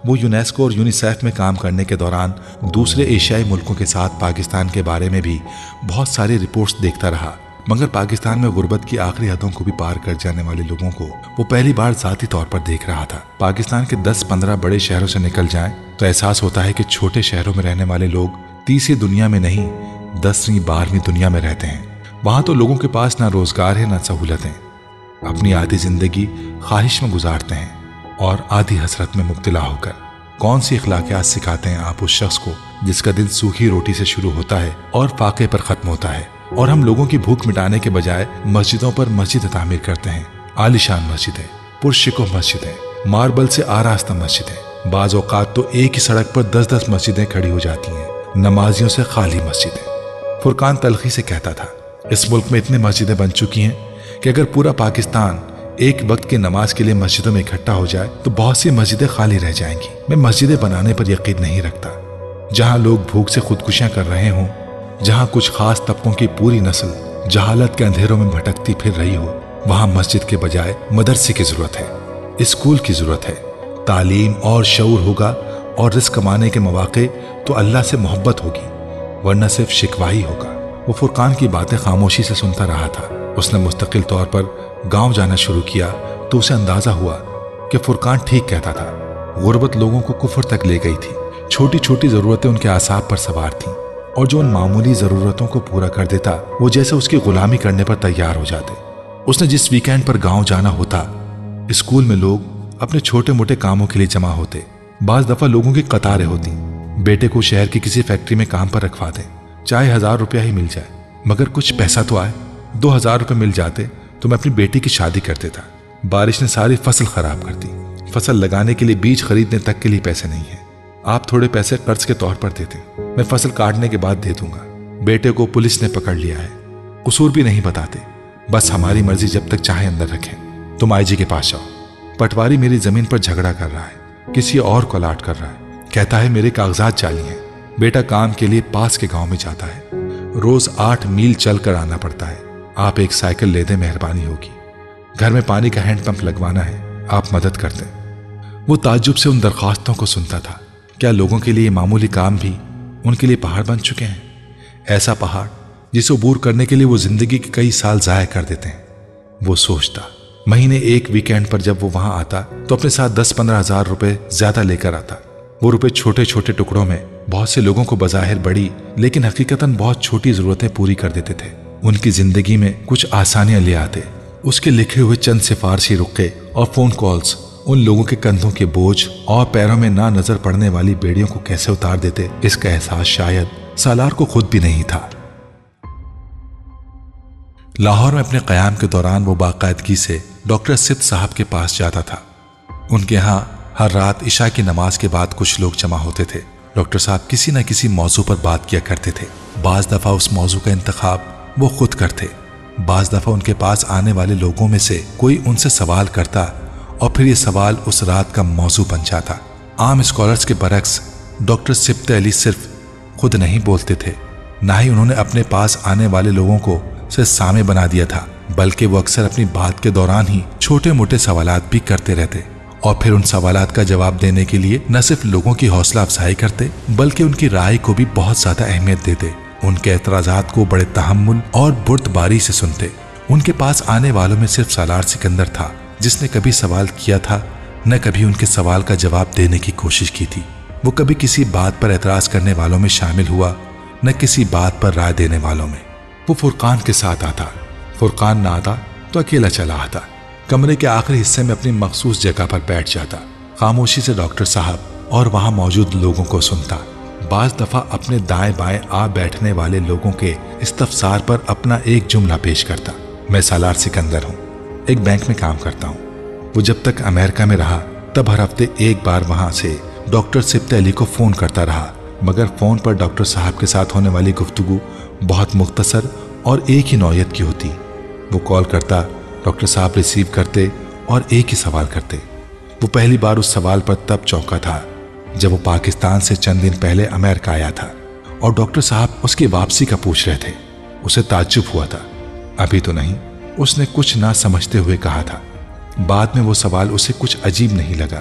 वो यूनेस्को और यूनिसेफ में काम करने के दौरान दूसरे एशियाई मुल्कों के साथ पाकिस्तान के बारे में भी बहुत सारी रिपोर्ट्स देखता रहा, मगर पाकिस्तान में गुर्बत की आखिरी हदों को भी पार कर जाने वाले लोगों को वो पहली बार ज़ाती तौर पर देख रहा था। पाकिस्तान के दस पंद्रह बड़े शहरों से निकल जाएं तो एहसास होता है कि छोटे शहरों में रहने वाले लोग तीसरी दुनिया में नहीं, दसवीं बारहवीं दुनिया में रहते हैं। वहां तो लोगों के पास ना रोजगार है ना सहूलतें, अपनी आधी जिंदगी ख्वाहिश में गुजारते हैं और आधी हसरत में मुब्तला होकर। कौन सी अखलाकियात सिखाते हैं आप उस शख्स को जिसका दिन सूखी रोटी से शुरू होता है और फाके पर खत्म होता है। और हम लोगों की भूख मिटाने के बजाय मस्जिदों पर मस्जिद तामीर करते हैं। आलिशान मस्जिदें, पुरशिकोह मस्जिदें, मार्बल से आरास्ता मस्जिदें। बाज औकात तो एक ही सड़क पर दस दस मस्जिदें खड़ी हो जाती हैं, नमाजियों से खाली मस्जिदें। फुरकान तलखी से कहता था, इस मुल्क में इतनी मस्जिदें बन चुकी हैं कि अगर पूरा पाकिस्तान एक वक्त की नमाज के लिए मस्जिदों में इकट्ठा हो जाए तो बहुत सी मस्जिदें खाली रह जाएंगी। मैं मस्जिदें बनाने पर यकीन नहीं रखता। जहां लोग भूख से खुदकुशियां कर रहे हों, जहां कुछ खास तबकों की पूरी नस्ल जहालत के अंधेरों में भटकती फिर रही हो, वहां मस्जिद के बजाय मदरसे की जरूरत है, स्कूल की जरूरत है। तालीम और शऊर होगा और रिस्क कमाने के मौके तो अल्लाह से मोहब्बत होगी, वरना सिर्फ शिकवा ही होगा। वो फुरकान की बातें खामोशी से सुनता रहा था। उसने मुस्तकिल तौर पर गांव जाना शुरू किया तो उसे अंदाजा हुआ कि फुरकान ठीक कहता था। गुर्बत लोगों को कुफर तक ले गई थी। छोटी छोटी जरूरतें उनके आसाब पर सवार थीं और जो उन मामूली जरूरतों को पूरा कर देता वो जैसे उसकी गुलामी करने पर तैयार हो जाते। उसने जिस वीकेंड पर गांव जाना होता, स्कूल में लोग अपने छोटे मोटे कामों के लिए जमा होते। बाज दफा लोगों की कतारें होती। बेटे को शहर की किसी फैक्ट्री में काम पर रखवा दे, चाहे हजार रुपया ही मिल जाए, मगर कुछ पैसा तो आए। दो हजार रुपये मिल जाते तो मैं अपनी बेटी की शादी कर देता। बारिश ने सारी फसल खराब कर दी। फसल लगाने के लिए बीज खरीदने तक के लिए पैसे नहीं है। आप थोड़े पैसे कर्ज के तौर पर देते, मैं फसल काटने के बाद दे दूंगा। बेटे को पुलिस ने पकड़ लिया है, कसूर भी नहीं बताते, बस हमारी मर्जी जब तक चाहे अंदर रखें। तुम आई जी के पास जाओ। पटवारी मेरी जमीन पर झगड़ा कर रहा है, किसी और को अलाट कर रहा है, कहता है मेरे कागजात जाली हैं। बेटा काम के लिए पास के गांव में जाता है, रोज आठ मील चल कर आना पड़ता है। आप एक साइकिल ले दें, मेहरबानी होगी। घर में पानी का हैंडपंप लगवाना है, आप मदद कर दें। वो ताज्जुब से उन दरख्वास्तों को सुनता था। क्या लोगों के लिए मामूली काम भी उनके लिए पहाड़ बन चुके हैं? ऐसा पहाड़ जिसे अबूर करने के लिए वो जिंदगी के कई साल जाया कर देते हैं। वो सोचता, महीने एक वीकेंड पर जब वो वहां आता तो अपने साथ दस पंद्रह हजार रुपए ज्यादा लेकर आता। वो रुपए छोटे छोटे टुकड़ों में बहुत से लोगों को बज़ाहिर बड़ी लेकिन हकीकतन बहुत छोटी जरूरतें पूरी कर देते थे। उनकी जिंदगी में कुछ आसानियां ले आते। उसके लिखे हुए चंद सिफारशी रुक्के और फोन कॉल्स उन लोगों के कंधों के बोझ और पैरों में ना नजर पड़ने वाली बेड़ियों को कैसे उतार देते, इसका एहसास शायद सालार को खुद भी नहीं था। लाहौर में अपने कयाम के दौरान वो बाकायदगी से डॉक्टर सिब्त साहब के पास जाता था। उनके यहाँ हर रात इशा की नमाज के बाद कुछ लोग जमा होते थे। डॉक्टर साहब किसी न किसी मौजू पर बात किया करते थे। बाज दफा उस मौजू का इंतखाब वो खुद करते। बाज दफा उनके पास आने वाले लोगों में से कोई उनसे सवाल करता और फिर ये सवाल उस रात का मौजू बन जाता। आम स्कॉलर्स के बरक्स डॉक्टर सिब्त अली सिर्फ खुद नहीं बोलते थे, ना ही उन्होंने अपने पास आने वाले लोगों को से सामे बना दिया था, बल्कि वो अक्सर अपनी बात के दौरान ही छोटे मोटे सवालात भी करते रहते और फिर उन सवालात का जवाब देने के लिए न सिर्फ लोगों की हौसला अफजाई करते बल्कि उनकी राय को भी बहुत ज्यादा अहमियत देते। उनके एतराजात को बड़े तहम्मुल और बुर्दबारी से सुनते। उनके पास आने वालों में सिर्फ सालार सिकंदर था जिसने कभी सवाल किया था, न कभी उनके सवाल का जवाब देने की कोशिश की थी। वो कभी किसी बात पर एतराज करने वालों में शामिल हुआ, न किसी बात पर राय देने वालों में। वो फुरकान के साथ आता, फुरकान ना आता तो अकेला चला आता। कमरे के आखिरी हिस्से में अपनी मखसूस जगह पर बैठ जाता, खामोशी से डॉक्टर साहब और वहां मौजूद लोगों को सुनता। बाज दफा अपने दाएं बाएं आ बैठने वाले लोगों के इस्तफसार पर अपना एक जुमला पेश करता। मैं सालार सिकंदर हूँ, एक बैंक में काम करता हूँ। वो जब तक अमेरिका में रहा तब हर हफ्ते एक बार वहां से डॉक्टर सिब्त अली को फोन करता रहा, मगर फोन पर डॉक्टर साहब के साथ होने वाली गुफ्तगू बहुत मुख्तसर और एक ही नौयत की होती। वो कॉल करता, डॉक्टर साहब रिसीव करते और एक ही सवाल करते। वो पहली बार उस सवाल पर तब चौंका था जब वो पाकिस्तान से चंद दिन पहले अमेरिका आया था और डॉक्टर साहब उसकी वापसी का पूछ रहे थे। उसे ताज्जुब हुआ था। अभी तो नहीं, उसने कुछ ना समझते हुए कहा था। बाद में वो सवाल उसे कुछ अजीब नहीं लगा।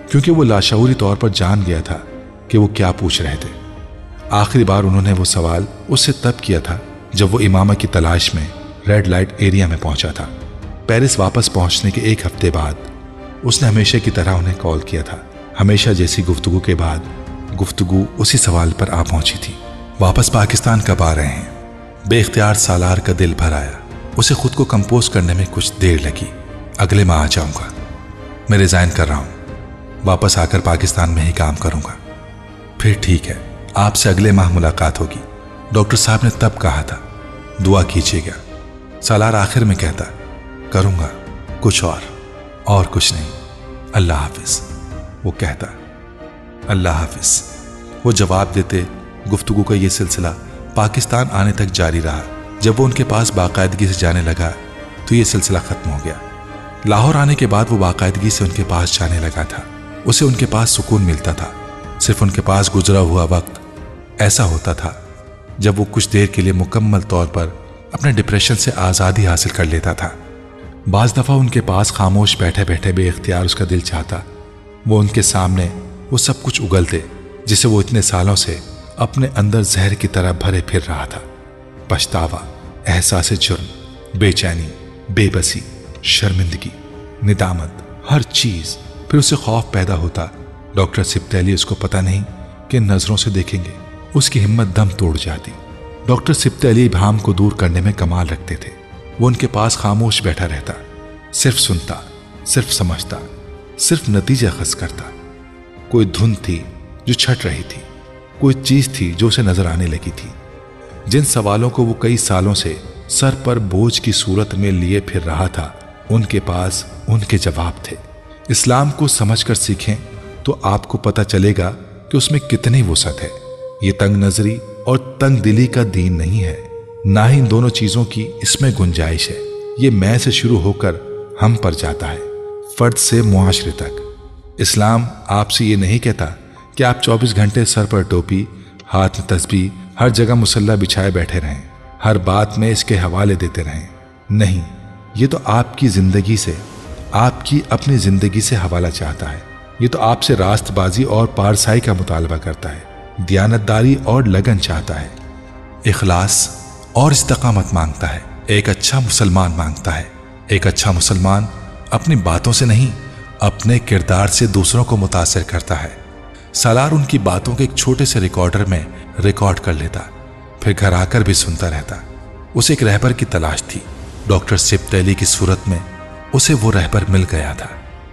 क्योंकि वो लाशऊरी तौर पर जान गया था कि वो क्या पूछ रहे थे। आखिरी बार उन्होंने वो सवाल उससे तब किया था जब वो इमामा की तलाश में रेड लाइट एरिया में पहुंचा था। पेरिस वापस पहुंचने के एक हफ्ते बाद उसने हमेशा की तरह उन्हें कॉल किया था। हमेशा जैसी गुफ्तगू के बाद गुफ्तगू उसी सवाल पर आ पहुंची थी, वापस पाकिस्तान कब आ रहे हैं? बेख्तियार सालार का दिल भर आया। उसे खुद को कंपोज करने में कुछ देर लगी। अगले माह आ जाऊंगा, मैं रिजाइन कर रहा हूं, वापस आकर पाकिस्तान में ही काम करूंगा। फिर ठीक है, आपसे अगले माह मुलाकात होगी, डॉक्टर साहब ने तब कहा था। दुआ कीजिएगा। सालार आखिर में कहता, करूंगा, कुछ और और कुछ नहीं, अल्लाह हाफिज। वो कहता, अल्लाह हाफिज। वो जवाब देते गुफ्तगू का ये सिलसिला पाकिस्तान आने तक जारी रहा। जब वो उनके पास बाकायदगी से जाने लगा तो ये सिलसिला खत्म हो गया। लाहौर आने के बाद वो बाकायदगी से उनके पास जाने लगा था। उसे उनके पास सुकून मिलता था। सिर्फ उनके पास गुजरा हुआ वक्त ऐसा होता था जब वो कुछ देर के लिए मुकम्मल तौर पर अपने डिप्रेशन से आज़ादी हासिल कर लेता था। बाज़ दफ़ा उनके पास खामोश बैठे बैठे बेइख्तियार उसका दिल चाहता वो उनके सामने वो सब कुछ उगलते जिसे वो इतने सालों से अपने अंदर जहर की तरह भरे फिर रहा था। पछतावा, एहसास जुर्म, बेचैनी, बेबसी, शर्मिंदगी, निदामत, हर चीज। फिर उसे खौफ पैदा होता डॉक्टर सिब्तैली उसको पता नहीं कि नजरों से देखेंगे। उसकी हिम्मत दम तोड़ जाती। डॉक्टर सिब्तैली इब्हाम को दूर करने में कमाल रखते थे। वो उनके पास खामोश बैठा रहता, सिर्फ सुनता, सिर्फ समझता, सिर्फ नतीजा खस करता। कोई धुन थी जो छट रही थी, कोई चीज थी जो उसे नजर आने लगी थी। जिन सवालों को वो कई सालों से सर पर बोझ की सूरत में लिए फिर रहा था, उनके पास उनके जवाब थे। इस्लाम को समझकर सीखें तो आपको पता चलेगा कि उसमें कितनी वुसअत है। ये तंग नजरी और तंग दिली का दीन नहीं है, ना ही इन दोनों चीजों की इसमें गुंजाइश है। ये मैं से शुरू होकर हम पर जाता है, फर्द से मुआशरे तक। इस्लाम आपसे ये नहीं कहता कि आप चौबीस घंटे सर पर टोपी, हाथ में तस्बीह, हर जगह मुसल्ला बिछाए बैठे रहें, हर बात में इसके हवाले देते रहें। नहीं, ये तो आपकी जिंदगी से, आपकी अपनी जिंदगी से हवाला चाहता है। ये तो आपसे रास्तबाजी और पारसाई का मुतालबा करता है, दियानतदारी और लगन चाहता है, इखलास और इस्तिकामत मांगता है। एक अच्छा मुसलमान मांगता है। एक अच्छा मुसलमान अपनी बातों से नहीं, अपने किरदार से दूसरों को मुतासिर करता है। सालार उनकी बातों के एक छोटे से रिकॉर्डर में रिकॉर्ड कर लेता, फिर घर आकर भी सुनता रहता। उसे एक रहबर की तलाश थी। डॉक्टर सिब्तैली की सूरत में उसे वो रहबर मिल गया था।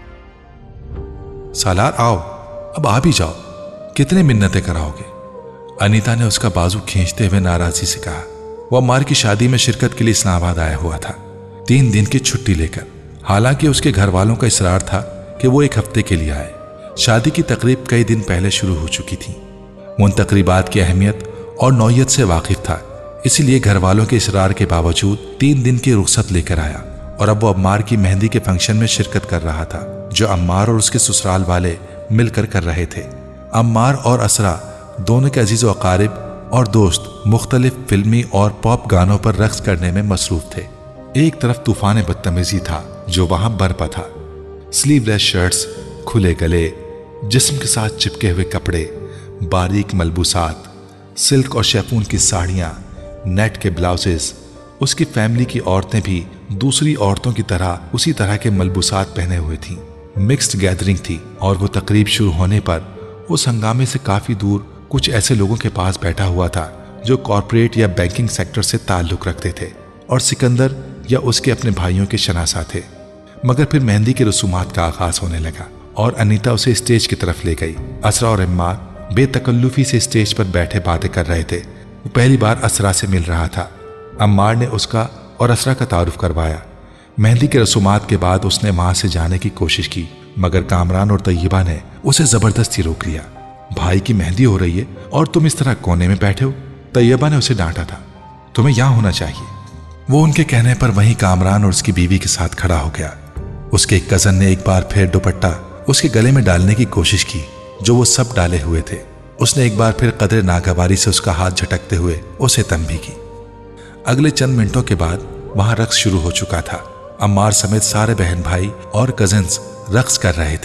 सालार आओ, अब आ भी जाओ, कितने मिन्नतें कराओगे? अनीता ने उसका बाजू खींचते हुए नाराजगी से कहा। वह अम्मार की शादी में शिरकत के लिए इस्लामाबाद आया हुआ था, तीन दिन की छुट्टी लेकर। हालांकि उसके घर वालों का इसरार था कि वो एक हफ्ते के लिए आए। शादी की तकरीब कई दिन पहले शुरू हो चुकी थी। उन तकरीबात की अहमियत और नौयत से वाकिफ था, इसीलिए घर वालों के इसरार के बावजूद तीन दिन की रुखसत लेकर आया और अब वो अम्मार की मेहंदी के फंक्शन में शिरकत कर रहा था, जो अम्मार और उसके ससुराल वाले मिलकर कर रहे थे। अम्मार और असरा दोनों के अजीज व अकारिब और दोस्त मुख्तलिफ फिल्मी और पॉप गानों पर रक्स करने में मसरूफ थे। एक तरफ तूफान बदतमीजी था जो वहां बरपा था। स्लीवलेस शर्ट्स, खुले गले, जिस्म के साथ चिपके हुए कपड़े, बारीक मलबूसात, सिल्क और शेफून की साड़ियाँ, नेट के ब्लाउजेस। उसकी फैमिली की औरतें भी दूसरी औरतों की तरह उसी तरह के मलबूसात पहने हुए थीं। मिक्स्ड गैदरिंग थी और वो तकरीब शुरू होने पर उस हंगामे से काफ़ी दूर कुछ ऐसे लोगों के पास बैठा हुआ था जो कॉरपोरेट या बैंकिंग सेक्टर से ताल्लुक़ रखते थे और सिकंदर या उसके अपने भाइयों के शनासा थे। मगर फिर मेहंदी के रसूमात का आगाज होने लगा और अनीता उसे स्टेज की तरफ ले गई। असरा और अम्मार बेतकल्लुफी से स्टेज पर बैठे बातें कर रहे थे। वो पहली बार असरा से मिल रहा था। अम्मार ने उसका और असरा का तारुफ करवाया। मेहंदी के रसूमात के बाद उसने वहां से जाने की कोशिश की, मगर कामरान और तैयबा ने उसे जबरदस्ती रोक लिया। भाई की मेहंदी हो रही है और तुम इस तरह कोने में बैठे हो? तैयबा ने उसे डांटा था। तुम्हें यहां होना चाहिए। वो उनके कहने पर वहीं कामरान और उसकी बीवी के साथ खड़ा हो गया। उसके एक कजन ने एक बार फिर दुपट्टा उसके गले में डालने की कोशिश की जो वो सब डाले हुए थे। उसने एक बार फिर कदर नागवारी से उसका हाथ झटकते हुए उसे तंबी की। अगले चंद मिनटों के बाद वहां रक्स शुरू हो चुका था। अम्मार समेत सारे बहन भाई और कजिन्स रक्स कर रहे थे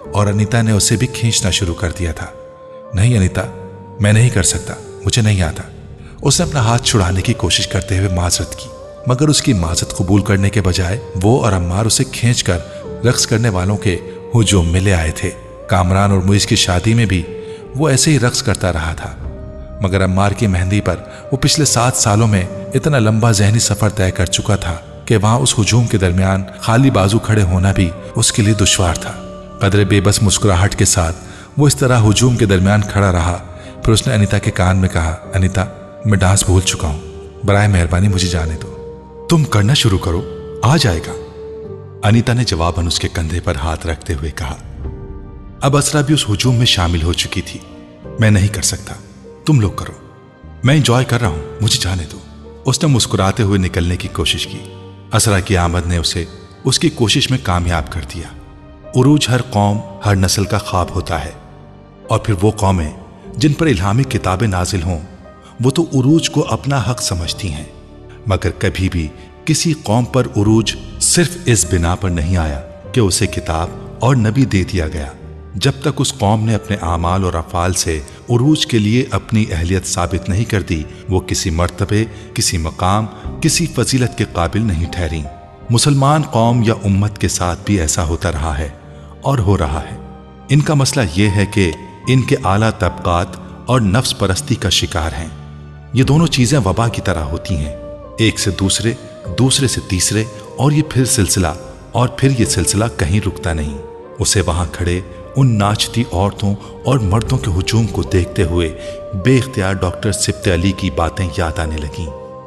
और अनीता ने उसे भी खींचना शुरू कर दिया था। नहीं अनीता, मैं नहीं कर सकता, मुझे नहीं आता। उसने अपना हाथ छुड़ाने की कोशिश करते हुए माजरत की, मगर उसकी माजरत कबूल करने के बजाय वो और अम्मार उसे खींचकर रक्स करने वालों के हुजूम में ले आए थे। कामरान और मुइज़ की शादी में भी वो ऐसे ही रक्स करता रहा था, मगर अम्मार की मेहंदी पर वो पिछले सात सालों में इतना लंबा जहनी सफर तय कर चुका था कि वहां उस हुजूम के दरमियान खाली बाजू खड़े होना भी उसके लिए दुश्वार था। कदरे बेबस मुस्कुराहट के साथ वो इस तरह हुजूम के दरमियान खड़ा रहा। फिर उसने अनीता के कान में कहा, अनीता, मैं डांस भूल चुका हूं, बराए मेहरबानी मुझे जाने दो। तुम करना शुरू करो, आ जाएगा। अनीता ने जवाबन उसके कंधे पर हाथ रखते हुए कहा। अब असरा भी उस हुजूम में शामिल हो चुकी थी। मैं नहीं कर सकता, तुम लोग करो, मैं इंजॉय कर रहा हूं, मुझे जाने दो। उसने मुस्कुराते हुए निकलने की कोशिश की। असरा की आमद ने उसे उसकी कोशिश में कामयाब कर दिया। उरूज हर कौम, हर नस्ल का ख्वाब होता है, और फिर वो कौमें जिन पर इल्हामी किताबें नाजिल हों, वो तो उरूज को अपना हक समझती हैं, मगर कभी भी किसी कौम पर उरूज सिर्फ इस बिना पर नहीं आया कि उसे किताब और नबी दे दिया गया। जब तक उस कौम ने अपने आमाल और अफ़ाल से उरूज के लिए अपनी अहलियत साबित नहीं कर दी, वो किसी मर्तबे, किसी मकाम, किसी फजीलत के काबिल नहीं ठहरी। मुसलमान कौम या उम्मत के साथ भी ऐसा होता रहा है और हो रहा है। इनका मसला ये है कि इनके आला तबकात और नफ्स परस्ती का शिकार हैं। ये दोनों चीज़ें वबा की तरह होती हैं, एक से दूसरे, दूसरे से तीसरे, और ये फिर सिलसिला, और फिर ये सिलसिला कहीं रुकता नहीं। उसे वहां खड़े उन नाचती औरतों और मर्दों के हुजूम को देखते हुए बेख्तियार डॉक्टर सिब्ते अली की बातें याद आने लगीं।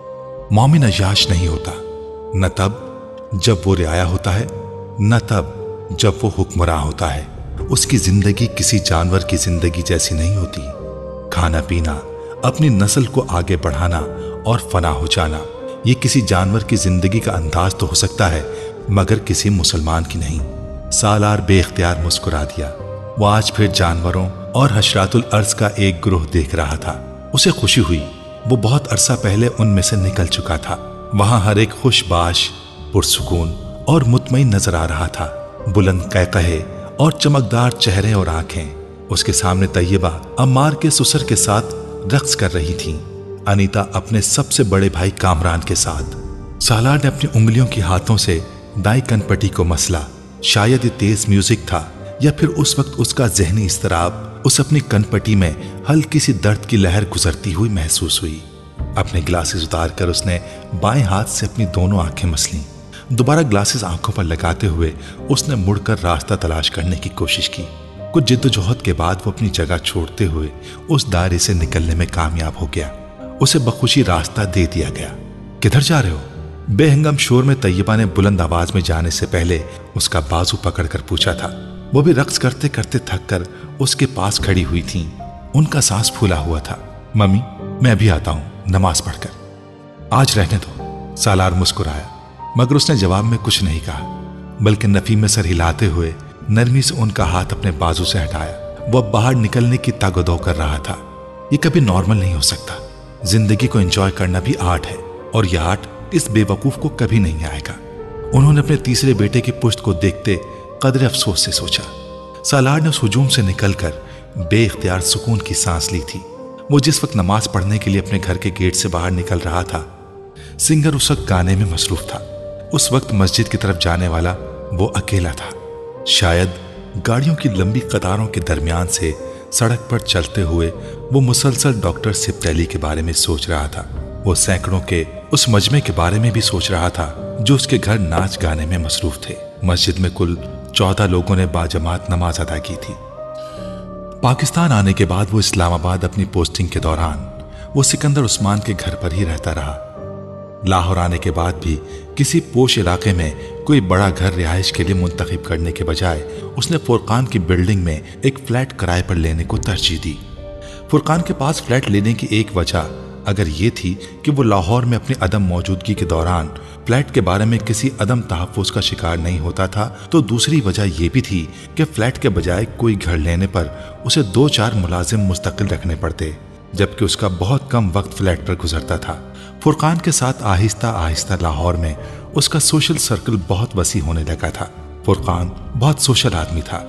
मोमिन अय्याश नहीं होता, न तब जब वो रियाया होता है, न तब जब वो हुक्मरां होता है। उसकी जिंदगी किसी जानवर की जिंदगी जैसी नहीं होती। खाना पीना, अपनी नस्ल को आगे बढ़ाना और फना हो जाना, ये किसी जानवर की जिंदगी का अंदाज तो हो सकता है, मगर किसी मुसलमान की नहीं। सालार बेख्तियार मुस्कुरा दिया। वो आज फिर जानवरों और हशरातुल अर्ज का एक ग्रोह देख रहा था। उसे खुशी हुई, वो बहुत अरसा पहले उनमें से निकल चुका था। वहां हर एक खुशबाश, पुरसुकून और मुतमईन नजर आ रहा था। बुलंद कहकहे और चमकदार चेहरे और आंखें। उसके सामने तैयबा अम्मार के ससुर के साथ रक्स कर रही थी, अनीता अपने सबसे बड़े भाई कामरान के साथ। सालार ने अपनी उंगलियों की हाथों से दाई कनपट्टी को मसला। शायद ये तेज म्यूजिक था, या फिर उस वक्त उसका जहनी इस्तराब उस अपनी कनपट्टी में हल्की सी दर्द की लहर गुजरती हुई महसूस हुई। अपने ग्लासेस उतार कर उसने बाएं हाथ से अपनी दोनों आंखें मसलीं। दोबारा ग्लासेस आंखों पर लगाते हुए उसने मुड़कर रास्ता तलाश करने की कोशिश की। कुछ जिद्दोजहद के बाद वो अपनी जगह छोड़ते हुए उस दायरे से निकलने में कामयाब हो गया। उसे बखुशी रास्ता दे दिया गया। किधर जा रहे हो? बेहंगम शोर में तैयबा ने बुलंद आवाज में जाने से पहले उसका बाजू पकड़कर पूछा था। वो भी रक्स करते करते थक कर उसके पास खड़ी हुई थी। उनका सांस फूला हुआ था। मम्मी, मैं अभी आता हूं नमाज पढ़कर, आज रहने दो। सालार मुस्कुराया, मगर उसने जवाब में कुछ नहीं कहा, बल्कि नफी में सर हिलाते हुए नरमी से उनका हाथ अपने बाजू से हटाया। वो अब बाहर निकलने की तागदो कर रहा था। ये कभी नॉर्मल नहीं हो सकता। जिंदगी को एंजॉय करना भी आर्ट है, और यह आर्ट इस बेवकूफ को कभी नहीं आएगा। उन्होंने अपने तीसरे बेटे की पुश्त को देखते कदरे अफसोस से सोचा। सालार ने उस हुजूम से निकलकर बेख्तियार सुकून की सांस ली थी। वो जिस वक्त नमाज पढ़ने के लिए अपने घर के गेट से बाहर निकल रहा था, सिंगर उस वक्त गाने में मसरूफ था। उस वक्त मस्जिद की तरफ जाने वाला वो अकेला था। शायद गाड़ियों की लंबी कतारों के दरमियान से सड़क पर चलते हुए वो मुसलसल डॉक्टर सिब्ते अली के बारे में सोच रहा था। वो सैकड़ों के उस मजमे के बारे में भी सोच रहा था जो उसके घर नाच गाने में मसरूफ थे। मस्जिद में कुल चौदह लोगों ने बाजमात नमाज अदा की थी। पाकिस्तान आने के बाद वो इस्लामाबाद अपनी पोस्टिंग के दौरान वो सिकंदर उस्मान के घर पर ही रहता रहा। लाहौर आने के बाद भी किसी पोश इलाके में कोई बड़ा घर रिहाइश के लिए मुंतखब करने के बजाय उसने फुरकान की बिल्डिंग में एक फ्लैट किराए पर लेने को तरजीह दी। फुरकान के पास फ्लैट लेने की एक वजह अगर ये थी कि वो लाहौर में अपनी अदम मौजूदगी के दौरान फ्लैट के बारे में किसी अदम तहफ़्फ़ुज़ का शिकार नहीं होता था, तो दूसरी वजह यह भी थी कि फ्लैट के बजाय कोई घर लेने पर उसे दो चार मुलाजिम मुस्तकिल रखने पड़ते, जबकि उसका बहुत कम वक्त फ्लैट पर गुजरता था। फुरकान के साथ आहिस्ता आहिस्ता लाहौर में उसका सोशल सर्कल बहुत वसी होने लगा था। फुरकान बहुत सोशल आदमी था।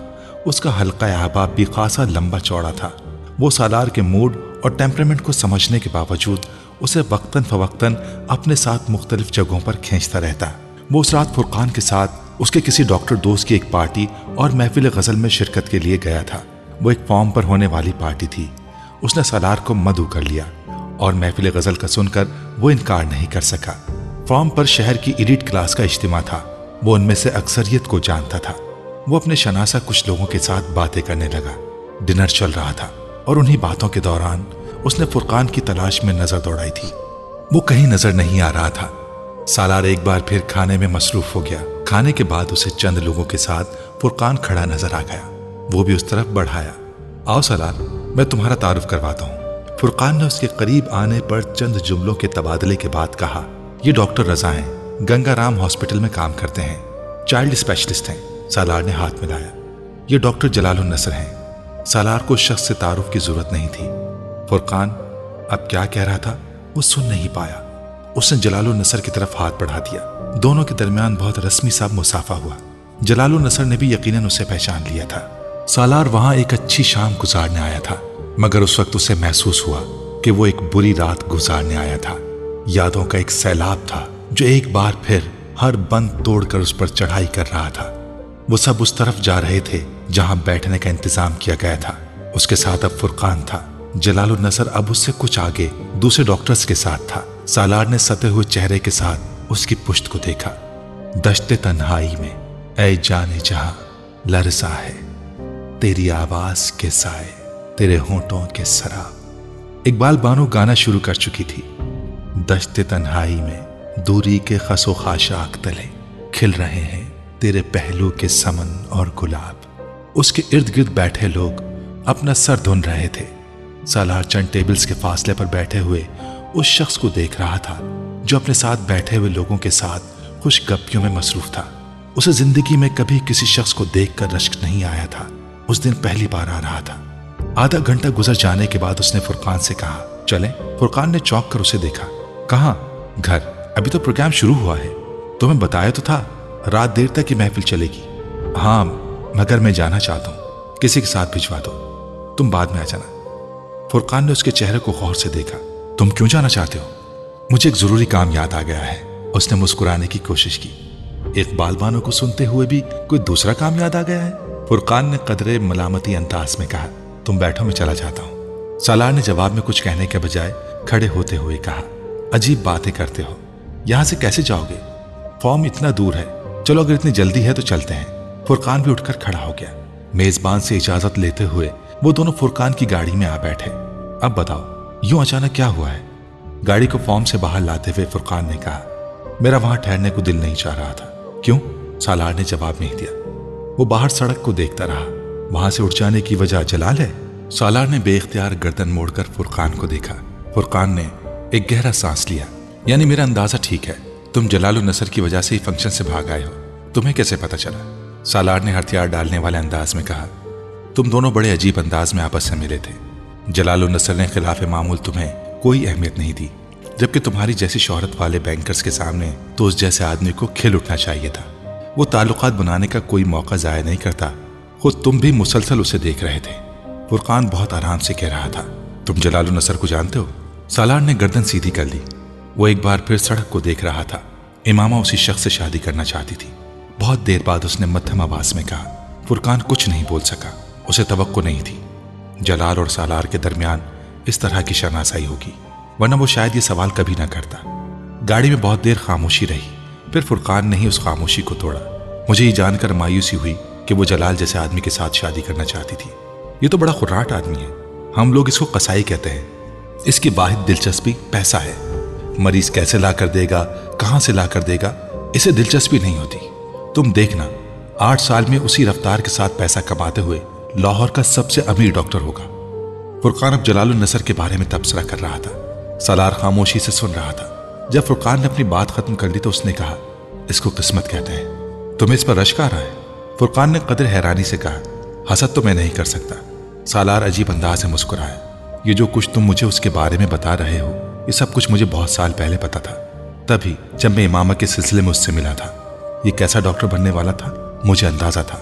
उसका हल्का अहबाब भी खासा लंबा चौड़ा था। वो सालार के मूड और टेम्परामेंट को समझने के बावजूद उसे वक्तन फवक्तन अपने साथ मुख्तलिफ जगहों पर खींचता रहता। वो उस रात फुरकान के साथ उसके किसी डॉक्टर दोस्त की एक पार्टी और महफिल गज़ल में शिरकत के लिए गया था। वो एक फॉर्म पर होने वाली पार्टी थी। उसने सालार को मदऊ कर लिया और महफिल गज़ल का सुनकर वो इनकार नहीं कर सका। फॉर्म पर शहर की एलीट क्लास का इज्तिमा था। वो उनमें से अक्सरियत को जानता था। वो अपने शनासा कुछ लोगों के साथ बातें करने लगा। डिनर चल रहा था और उन्हीं बातों के दौरान उसने फुरकान की तलाश में नजर दौड़ाई थी। वो कहीं नजर नहीं आ रहा था। सालार एक बार फिर खाने में मसरूफ हो गया। खाने के बाद उसे चंद लोगों के साथ फुरकान खड़ा नजर आ गया। वो भी उस तरफ बढ़ाया। आओ सालार, मैं तुम्हारा तारुफ करवाता हूँ। फुरकान ने उसके करीब आने पर चंद जुमलों के तबादले के बाद कहा, ये डॉक्टर रजा हैं, गंगाराम हॉस्पिटल में काम करते हैं, चाइल्ड स्पेशलिस्ट हैं। सालार ने हाथ मिलाया। ये डॉक्टर जलालुन नसर हैं। सालार को शख्स से तारुफ की जरूरत नहीं थी। फुरकान अब क्या कह रहा था वो सुन नहीं पाया। उसने जलालुन नसर की तरफ हाथ बढ़ा दिया। दोनों के दरमियान बहुत रस्मी सा मुसाफा हुआ। जलालुन नसर ने भी यकीनन उसे पहचान लिया था। सालार वहां एक अच्छी शाम गुजारने आया था, मगर उस वक्त उसे महसूस हुआ कि वो एक बुरी रात गुजारने आया था। यादों का एक सैलाब था जो एक बार फिर हर बंद तोड़कर उस पर चढ़ाई कर रहा था। वो सब उस तरफ जा रहे थे जहां बैठने का इंतजाम किया गया था। उसके साथ अब फुरकान था। जलालुन नसर अब उससे कुछ आगे दूसरे डॉक्टर्स के साथ था। सालार ने सते हुए चेहरे के साथ उसकी पुश्त को देखा। दश्ते तन्हाई में ऐ जाने जहां लरसा है तेरी आवाज के साए, तेरे होंठों के शराब। इकबाल बानो गाना शुरू कर चुकी थी। दश्ते तन्हाई में दूरी के खसो खाशाक तले खिल रहे हैं तेरे पहलू के समन और गुलाब। उसके इर्द गिर्द बैठे लोग अपना सर धुन रहे थे। सालार चंद टेबल्स के फासले पर बैठे हुए उस शख्स को देख रहा था जो अपने साथ बैठे हुए लोगों के साथ खुश गप्पियों में मसरूफ था। उसे जिंदगी में कभी किसी शख्स को देखकर रश्क नहीं आया था। उस दिन पहली बार आ रहा था। आधा घंटा गुजर जाने के बाद उसने फुरकान से कहा, चले। फुरकान ने चौंक कर उसे देखा। कहाँ? घर। अभी तो प्रोग्राम शुरू हुआ है। तुम्हें बताया तो था रात देर तक की महफिल चलेगी। हाँ, मगर मैं जाना चाहता हूँ, किसी के साथ भिजवा दो, तुम बाद में आ जाना। फुरकान ने उसके चेहरे को गौर से देखा। तुम क्यों जाना चाहते हो? मुझे एक जरूरी काम याद आ गया है। उसने मुस्कुराने की कोशिश की। इकबाल बानो को सुनते हुए भी कोई दूसरा काम याद आ गया है? फुरकान ने कदरे मलामती अंदाज में कहा, तुम बैठो, मैं चला जाता हूँ। सालार ने जवाब में कुछ कहने के बजाय खड़े होते हुए कहा, अजीब बातें करते हो, यहां से कैसे जाओगे? फॉर्म इतना दूर है। चलो, अगर इतनी जल्दी है तो चलते हैं। फुरकान भी उठकर खड़ा हो गया। मेजबान से इजाजत लेते हुए वो दोनों फुरकान की गाड़ी में आ बैठे। अब बताओ, यूं अचानक क्या हुआ है? गाड़ी को फॉर्म से बाहर लाते हुए फुरकान ने कहा, मेरा वहां ठहरने को दिल नहीं चाह रहा था। क्यों? सालार ने जवाब नहीं दिया। वो बाहर सड़क को देखता रहा। वहां से उठ जाने की वजह जलाल है? सालार ने बेख्तियार गर्दन मोड़कर फुरकान को देखा। फुरकान ने एक गहरा सांस लिया। यानी मेरा अंदाजा ठीक है, तुम जलालुन नसर की वजह से ही फंक्शन से भाग आए हो। तुम्हें कैसे पता चला? सालार ने हथियार डालने वाले अंदाज में कहा, तुम दोनों बड़े अजीब अंदाज में आपस में मिले थे। जलालुन नसर ने खिलाफ मामूल तुम्हें कोई अहमियत नहीं दी, जबकि तुम्हारी जैसी शोहरत वाले बैंकर्स के सामने तो उस जैसे आदमी को खिल उठना चाहिए था। वो ताल्लुकात बनाने का कोई मौका जाया नहीं करता। खुद तुम भी मुसलसल उसे देख रहे थे। फुरकान बहुत आराम से कह रहा था, तुम जलालुन नसर को जानते हो? सालार ने गर्दन सीधी कर ली। वो एक बार फिर सड़क को देख रहा था। इमामा उसी शख्स से शादी करना चाहती थी। बहुत देर बाद उसने मध्यम आवाज में कहा। फुरकान कुछ नहीं बोल सका। उसे तवक्को नहीं थी जलाल और सालार के दरमियान इस तरह की शनासाई होगी, वरना वो शायद ये सवाल कभी ना करता। गाड़ी में बहुत देर खामोशी रही। फिर फुरकान ने ही उस खामोशी को तोड़ा। मुझे ये जानकर मायूसी हुई कि वो जलाल जैसे आदमी के साथ शादी करना चाहती थी। ये तो बड़ा खुर्राट आदमी है। हम लोग इसको कसाई कहते हैं। इसकी वाहिद दिलचस्पी पैसा है। मरीज कैसे ला कर देगा, कहां से ला कर देगा, इसे दिलचस्पी नहीं होती। तुम देखना, आठ साल में उसी रफ्तार के साथ पैसा कमाते हुए लाहौर का सबसे अमीर डॉक्टर होगा। फुरकान अब जलालुन नसर के बारे में तबसरा कर रहा था। सालार खामोशी से सुन रहा था। जब फुरकान ने अपनी बात खत्म कर ली तो उसने कहा, इसको किस्मत कहते हैं। तुम्हें इस पर रश्क आ रहा है? फुरकान ने कदर हैरानी से कहा, हसद तो मैं नहीं कर सकता। सालार अजीब अंदाज से मुस्कुराया। ये जो कुछ तुम मुझे उसके बारे में बता रहे हो, ये सब कुछ मुझे बहुत साल पहले पता था, तभी जब मैं इमामा के सिलसिले में उससे मिला था। ये कैसा डॉक्टर बनने वाला था मुझे अंदाजा था।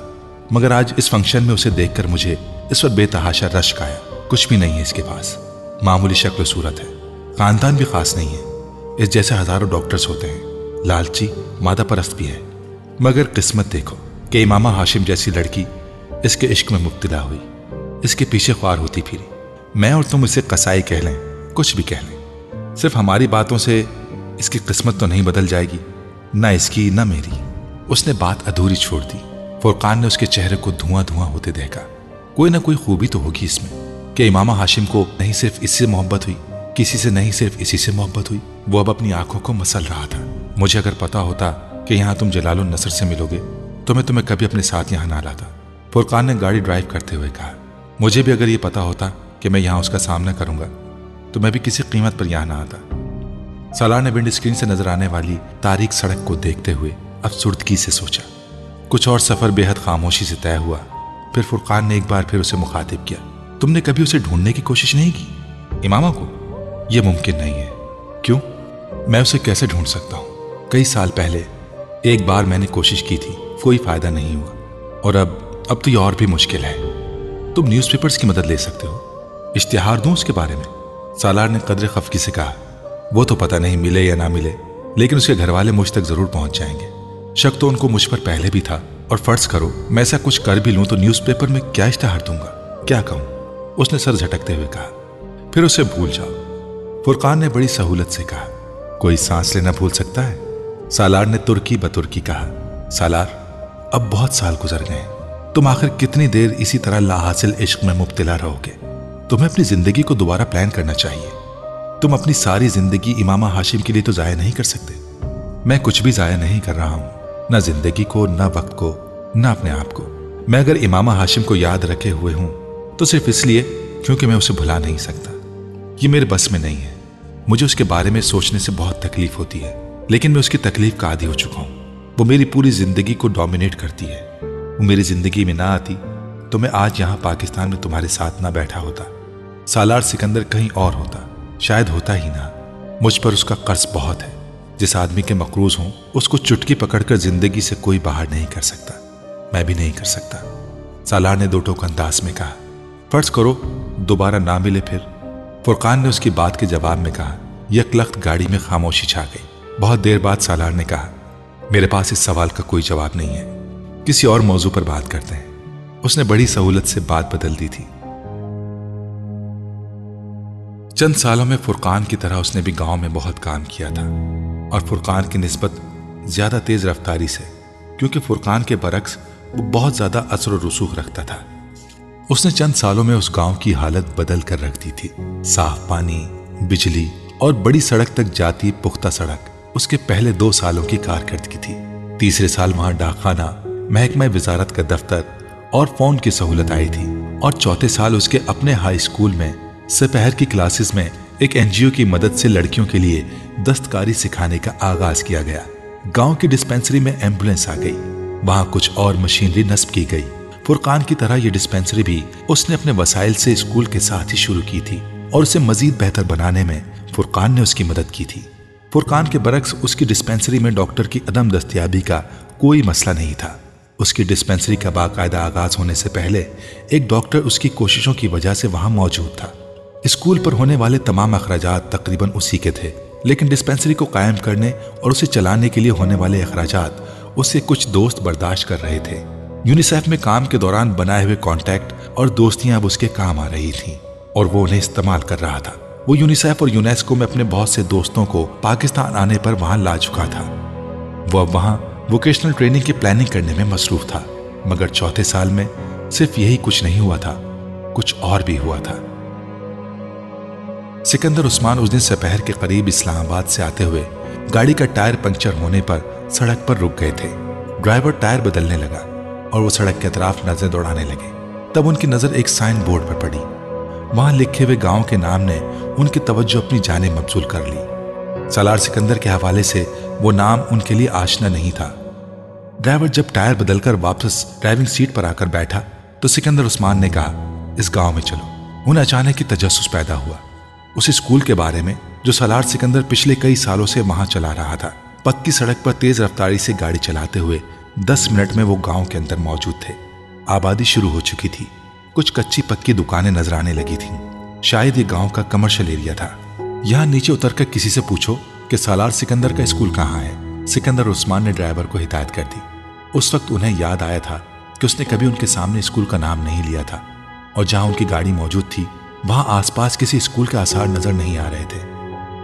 मगर आज इस फंक्शन में उसे देखकर मुझे इस पर बेतहाशा रश्क आया। कुछ भी नहीं है इसके पास, मामूली शक्ल सूरत है, खानदान भी खास नहीं है। इस जैसे हजारों डॉक्टर्स होते हैं, लालची मादा परस्त भी है। मगर किस्मत देखो कि इमामा हाशिम जैसी लड़की इसके इश्क में मुब्तला हुई, इसके पीछे ख्वार होती फिरी। मैं और तुम इसे कसाई कह लें, कुछ भी कह लें, सिर्फ हमारी बातों से इसकी किस्मत तो नहीं बदल जाएगी, ना इसकी ना मेरी। उसने बात अधूरी छोड़ दी। फुरकान ने उसके चेहरे को धुआं धुआं होते देखा। कोई ना कोई खूबी तो होगी इसमें कि इमामा हाशिम को नहीं सिर्फ इससे मोहब्बत हुई, किसी से नहीं सिर्फ इसी से मोहब्बत हुई। वो अब अपनी आंखों को मसल रहा था। मुझे अगर पता होता कि यहाँ तुम जलालुन नसर से मिलोगे तो मैं तुम्हें कभी अपने साथ यहाँ ना लाता, फुरकान ने गाड़ी ड्राइव करते हुए कहा। मुझे भी अगर ये पता होता कि मैं यहाँ उसका सामना करूंगा तो मैं भी किसी कीमत पर यहाँ ना आता। सालार ने विंड स्क्रीन से नजर आने वाली तारीक सड़क को देखते हुए अफसुर्दगी से सोचा। कुछ और सफर बेहद खामोशी से तय हुआ। फिर फुरकान ने एक बार फिर उसे मुखातिब किया। तुमने कभी उसे ढूंढने की कोशिश नहीं की? इमामा को? यह मुमकिन नहीं है। क्यों? मैं उसे कैसे ढूंढ सकता हूं? कई साल पहले एक बार मैंने कोशिश की थी, कोई फायदा नहीं हुआ। और अब अब तो ये और भी मुश्किल है। तुम न्यूज़पेपर्स की मदद ले सकते हो, इश्तिहार दूं उसके बारे में? सालार ने कदर खफकी से कहा। वो तो पता नहीं मिले या ना मिले, लेकिन उसके घर वाले मुझ तक जरूर पहुंच जाएंगे। शक तो उनको मुझ पर पहले भी था, और फर्ज करो मैं ऐसा कुछ कर भी लूं तो न्यूज़पेपर में क्या इश्तिहार दूंगा, क्या कहूं? उसने सर झटकते हुए कहा। फिर उसे भूल जाओ, फुरकान ने बड़ी सहूलत से कहा। कोई सांस लेना भूल सकता है? सालार ने तुर्की बतुर्की कहा। सालार, अब बहुत साल गुजर गए, तुम आखिर कितनी देर इसी तरह लाहासिल इश्क में मुब्तला रहोगे? तुम्हें अपनी जिंदगी को दोबारा प्लान करना चाहिए। तुम अपनी सारी जिंदगी इमामा हाशिम के लिए तो जाया नहीं कर सकते। मैं कुछ भी जाया नहीं कर रहा हूं, ना जिंदगी को, ना वक्त को, ना अपने आप को। मैं अगर इमामा हाशिम को याद रखे हुए हूं तो सिर्फ इसलिए क्योंकि मैं उसे भुला नहीं सकता। ये मेरे बस में नहीं है। मुझे उसके बारे में सोचने से बहुत तकलीफ होती है, लेकिन मैं उसकी तकलीफ का आदी हो चुका हूं। वो मेरी पूरी जिंदगी को डोमिनेट करती है। वो मेरी जिंदगी में ना आती तो मैं आज यहां पाकिस्तान में तुम्हारे साथ ना बैठा होता। सालार सिकंदर कहीं और होता, शायद होता ही ना। मुझ पर उसका कर्ज बहुत है। जिस आदमी के मकरूज हूं उसको चुटकी पकड़कर जिंदगी से कोई बाहर नहीं कर सकता। मैं भी नहीं कर सकता। सालार ने दो टोक अंदाज में कहा। फर्ज करो दोबारा ना मिले फिर? फुरकान ने उसकी बात के जवाब में कहा। यकलख्त गाड़ी में खामोशी छा गई। बहुत देर बाद सालार ने कहा, मेरे पास इस सवाल का कोई जवाब नहीं है, किसी और मौजू पर बात करते हैं। उसने बड़ी सहूलत से बात बदल दी थी। चंद सालों में फुरकान की तरह उसने भी गांव में बहुत काम किया था, और फुरकान की निस्बत ज्यादा तेज रफ्तारी से, क्योंकि फुरकान के बरक्स वो बहुत ज्यादा असर और रसूख रखता था। उसने चंद सालों में उस गांव की हालत बदल कर रख दी थी। साफ पानी, बिजली और बड़ी सड़क तक जाती पुख्ता सड़क उसके पहले दो सालों की कारकर्दगी थी। तीसरे साल वहां डाकखाना, महकमा वजारत का दफ्तर और फोन की सहूलत आई थी, और चौथे साल उसके अपने हाई स्कूल में दोपहर की क्लासेस में एक एनजीओ की मदद से लड़कियों के लिए दस्तकारी सिखाने का आगाज किया गया। गांव की डिस्पेंसरी में एम्बुलेंस आ गई, वहां कुछ और मशीनरी नस्ब की गई। फुरकान की तरह ये डिस्पेंसरी भी उसने अपने वसाइल से स्कूल के साथ ही शुरू की थी, और उसे मजीद बेहतर बनाने में फुरकान ने उसकी मदद की थी। फुरकान के बरक्स उसकी डिस्पेंसरी में डॉक्टर की अदम दस्तयाबी का कोई मसला नहीं था। उसकी डिस्पेंसरी का बाकायदा आगाज होने से पहले एक डॉक्टर उसकी कोशिशों की वजह से वहां मौजूद था। स्कूल पर होने वाले तमाम अखराजात तकरीबन उसी के थे, लेकिन डिस्पेंसरी को कायम करने और उसे चलाने के लिए होने वाले अखराजात उससे कुछ दोस्त बर्दाश्त कर रहे थे। यूनिसेफ में काम के दौरान बनाए हुए कॉन्टैक्ट और दोस्तियां अब उसके काम आ रही थीं, और वो उन्हें इस्तेमाल कर रहा था। वो यूनिसेफ और यूनेस्को में अपने बहुत से दोस्तों को पाकिस्तान आने पर वहां ला चुका था। वो अब वहां वोकेशनल ट्रेनिंग की प्लानिंग करने में मसरूफ था। मगर चौथे साल में सिर्फ यही कुछ नहीं हुआ था, कुछ और भी हुआ था। सिकंदर उस्मान उस दिन दोपहर के करीब इस्लामाबाद से आते हुए गाड़ी का टायर पंक्चर होने पर सड़क पर रुक गए थे। ड्राइवर टायर बदलने लगा और वो सड़क के अतराफ नजर दौड़ाने लगे। तब उनकी नजर एक साइन बोर्ड पर पड़ी। वहां लिखे हुए गांव के नाम ने उनकी तवज्जो अपनी जाने मबसूल कर ली। सालार सिकंदर के हवाले से वो नाम उनके लिए आशना नहीं था। ड्राइवर जब टायर बदलकर वापस ड्राइविंग सीट पर आकर बैठा तो सिकंदर उस्मान ने कहा, इस गांव में चलो। उन्हें अचानक ही तजस्सुस पैदा हुआ उस स्कूल के बारे में जो सालार सिकंदर पिछले कई सालों से वहां चला रहा था। पक्की सड़क पर तेज रफ्तारी से गाड़ी चलाते हुए दस मिनट में वो गांव के अंदर मौजूद थे। आबादी शुरू हो चुकी थी। कुछ कच्ची पक्की दुकानें नजर आने लगी थीं। शायद ये गांव का कमर्शियल एरिया था। यहाँ नीचे उतरकर किसी से पूछो कि सालार सिकंदर का स्कूल कहाँ है। सिकंदर उस्मान ने ड्राइवर को हिदायत कर दी। उस वक्त उन्हें याद आया था कि उसने कभी उनके सामने स्कूल का नाम नहीं लिया था, और जहां उनकी गाड़ी मौजूद थी वहां आसपास किसी स्कूल के आसार नजर नहीं आ रहे थे।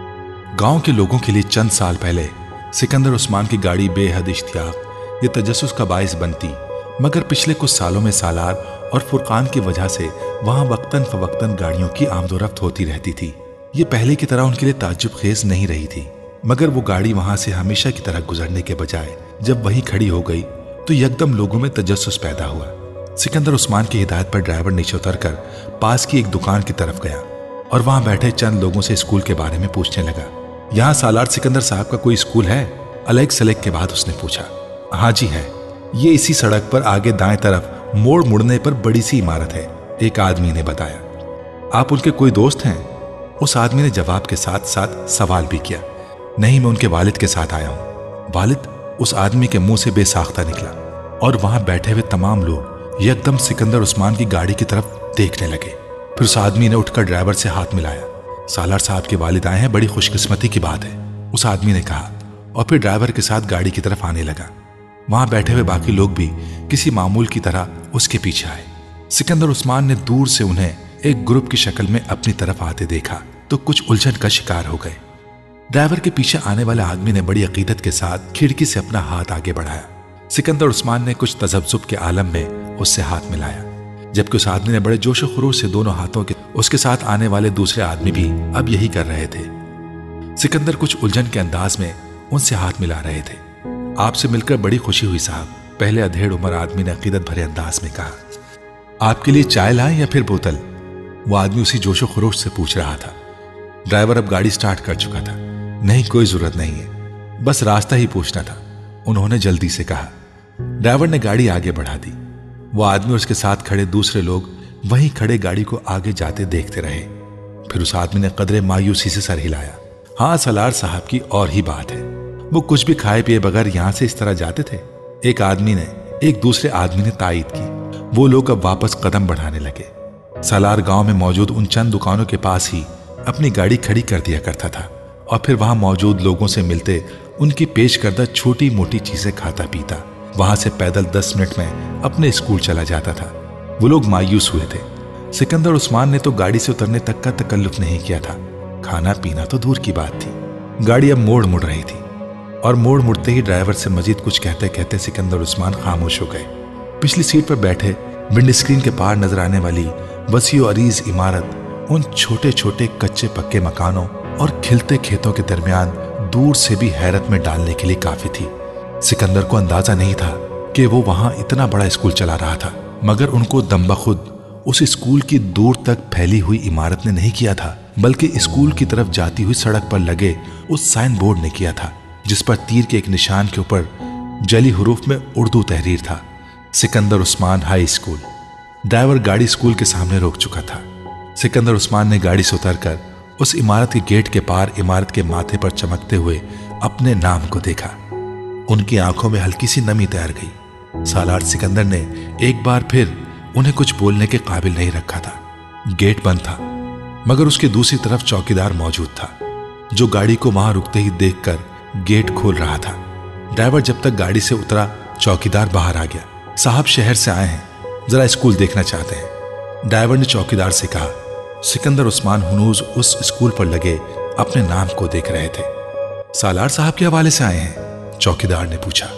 गांव के लोगों के लिए चंद साल पहले सिकंदर उस्मान की गाड़ी बेहद इश्तियाक ये तजस्सुस का बाइस बनती, मगर पिछले कुछ सालों में सालार और फुरकान की वजह से वहां वक्तन फवक्तन गाड़ियों की आमदोरफ्त होती रहती थी। ये पहले की तरह उनके लिए ताज्जुब खेज नहीं रही थी, मगर वो गाड़ी वहां से हमेशा की तरह गुजरने के बजाय जब वहीं खड़ी हो गई तो यकदम लोगों में तजस्सुस पैदा हुआ। सिकंदर उस्मान की हिदायत पर ड्राइवर नीचे उतरकर पास की एक दुकान की तरफ गया और वहां बैठे चंद लोगों से स्कूल के बारे में पूछने लगा। यहाँ सालार सिकंदर साहब का कोई स्कूल है? अलग सलेक के बाद उसने पूछा। हाँ जी है, ये इसी सड़क पर आगे दाएं तरफ मोड़ मुड़ने पर बड़ी सी इमारत है, एक आदमी ने बताया। आप उनके कोई दोस्त हैं? उस आदमी ने जवाब के साथ साथ सवाल भी किया। नहीं, मैं उनके वालिद के साथ आया हूं। वालिद? उस आदमी के मुंह से बेसाख्ता निकला और वहां बैठे हुए तमाम लोग एकदम सिकंदर उस्मान की गाड़ी की तरफ देखने लगे। फिर उस आदमी ने उठकर ड्राइवर से हाथ मिलाया। सालार साहब के वालिद आए हैं, बड़ी खुशकिस्मती की बात है, उस आदमी ने कहा, और फिर ड्राइवर के साथ गाड़ी की तरफ आने लगा। वहां बैठे हुए बाकी लोग भी किसी मामूल की तरह उसके पीछे आए। सिकंदर उस्मान ने दूर से उन्हें एक ग्रुप की शक्ल में अपनी तरफ आते देखा तो कुछ उलझन का शिकार हो गए। ड्राइवर के पीछे आने वाले आदमी ने बड़ी अकीदत के साथ खिड़की से अपना हाथ आगे बढ़ाया। सिकंदर उस्मान ने कुछ तजब्जुब के आलम में उससे हाथ मिलाया, जबकि उस आदमी ने बड़े जोश व खरूश से दोनों हाथों के उसके साथ आने वाले दूसरे आदमी भी अब यही कर रहे थे। सिकंदर कुछ उलझन के अंदाज में उनसे हाथ मिला रहे थे। आपसे मिलकर बड़ी खुशी हुई साहब, पहले अधेड़ उम्र आदमी ने अकीदत भरे अंदाज में कहा। आपके लिए चाय लाएं या फिर बोतल? वो आदमी उसी जोश व खरोश से पूछ रहा था। ड्राइवर अब गाड़ी स्टार्ट कर चुका था। नहीं, कोई जरूरत नहीं है, बस रास्ता ही पूछना था, उन्होंने जल्दी से कहा। ड्राइवर ने गाड़ी आगे बढ़ा दी। वो आदमी और उसके साथ खड़े दूसरे लोग वहीं खड़े गाड़ी को आगे जाते देखते रहे। फिर उस आदमी ने कदरे मायूसी से सर हिलाया। हाँ, सालार साहब की और ही बात है, वो कुछ भी खाए पिए बगैर यहां से इस तरह जाते थे। एक आदमी ने एक दूसरे आदमी ने तायीद की। वो लोग अब वापस कदम बढ़ाने लगे। सालार गांव में मौजूद उन चंद दुकानों के पास ही अपनी गाड़ी खड़ी कर दिया करता था और फिर वहां मौजूद लोगों से मिलते उनकी पेश करदा छोटी मोटी चीजें खाता पीता वहां से पैदल दस मिनट में अपने स्कूल चला जाता था। वो लोग मायूस हुए थे। सिकंदर उस्मान ने तो गाड़ी से उतरने तक का तकल्लुफ नहीं किया था, खाना पीना तो दूर की बात थी। गाड़ी अब मोड़ मुड़ रही थी और मोड़ मुड़ते ही ड्राइवर से मजीद कुछ कहते कहते सिकंदर उस्मान खामोश हो गए। पिछली सीट पर बैठे विंड स्क्रीन के पार नजर आने वाली वसी और अरीज इमारत उन छोटे छोटे कच्चे पक्के मकानों और खिलते खेतों के दरमियान दूर से भी हैरत में डालने के लिए काफी थी। सिकंदर को अंदाजा नहीं था कि वो वहां इतना बड़ा स्कूल चला रहा था, मगर उनको दम्बखुद उस स्कूल की दूर तक फैली हुई इमारत ने नहीं किया था, बल्कि स्कूल की तरफ जाती हुई सड़क पर लगे उस साइन बोर्ड ने किया था, जिस पर तीर के एक निशान के ऊपर जली हुरूफ में उर्दू तहरीर था, Sikandar Usman high school. Driver गाड़ी स्कूल के सामने रोक चुका था। सिकंदर उस्मान ने गाड़ी से उतरकर उस इमारत के गेट के पार इमारत के माथे पर चमकते हुए अपने नाम को देखा। उनकी आंखों में हल्की सी नमी तैर गई। सालार सिकंदर ने एक बार फिर उन्हें कुछ बोलने के काबिल नहीं रखा था। गेट बंद था, मगर उसके दूसरी तरफ चौकीदार मौजूद था, जो गाड़ी को वहां रुकते ही देखकर गेट खोल रहा था। ड्राइवर जब तक गाड़ी से उतरा, चौकीदार बाहर आ गया। साहब शहर से आए हैं, जरा स्कूल देखना चाहते हैं। ड्राइवर ने चौकीदार से कहा। सिकंदर उस्मान हुनूज उस स्कूल पर लगे अपने नाम को देख रहे थे। सालार साहब के हवाले से आए हैं? चौकीदार ने पूछा।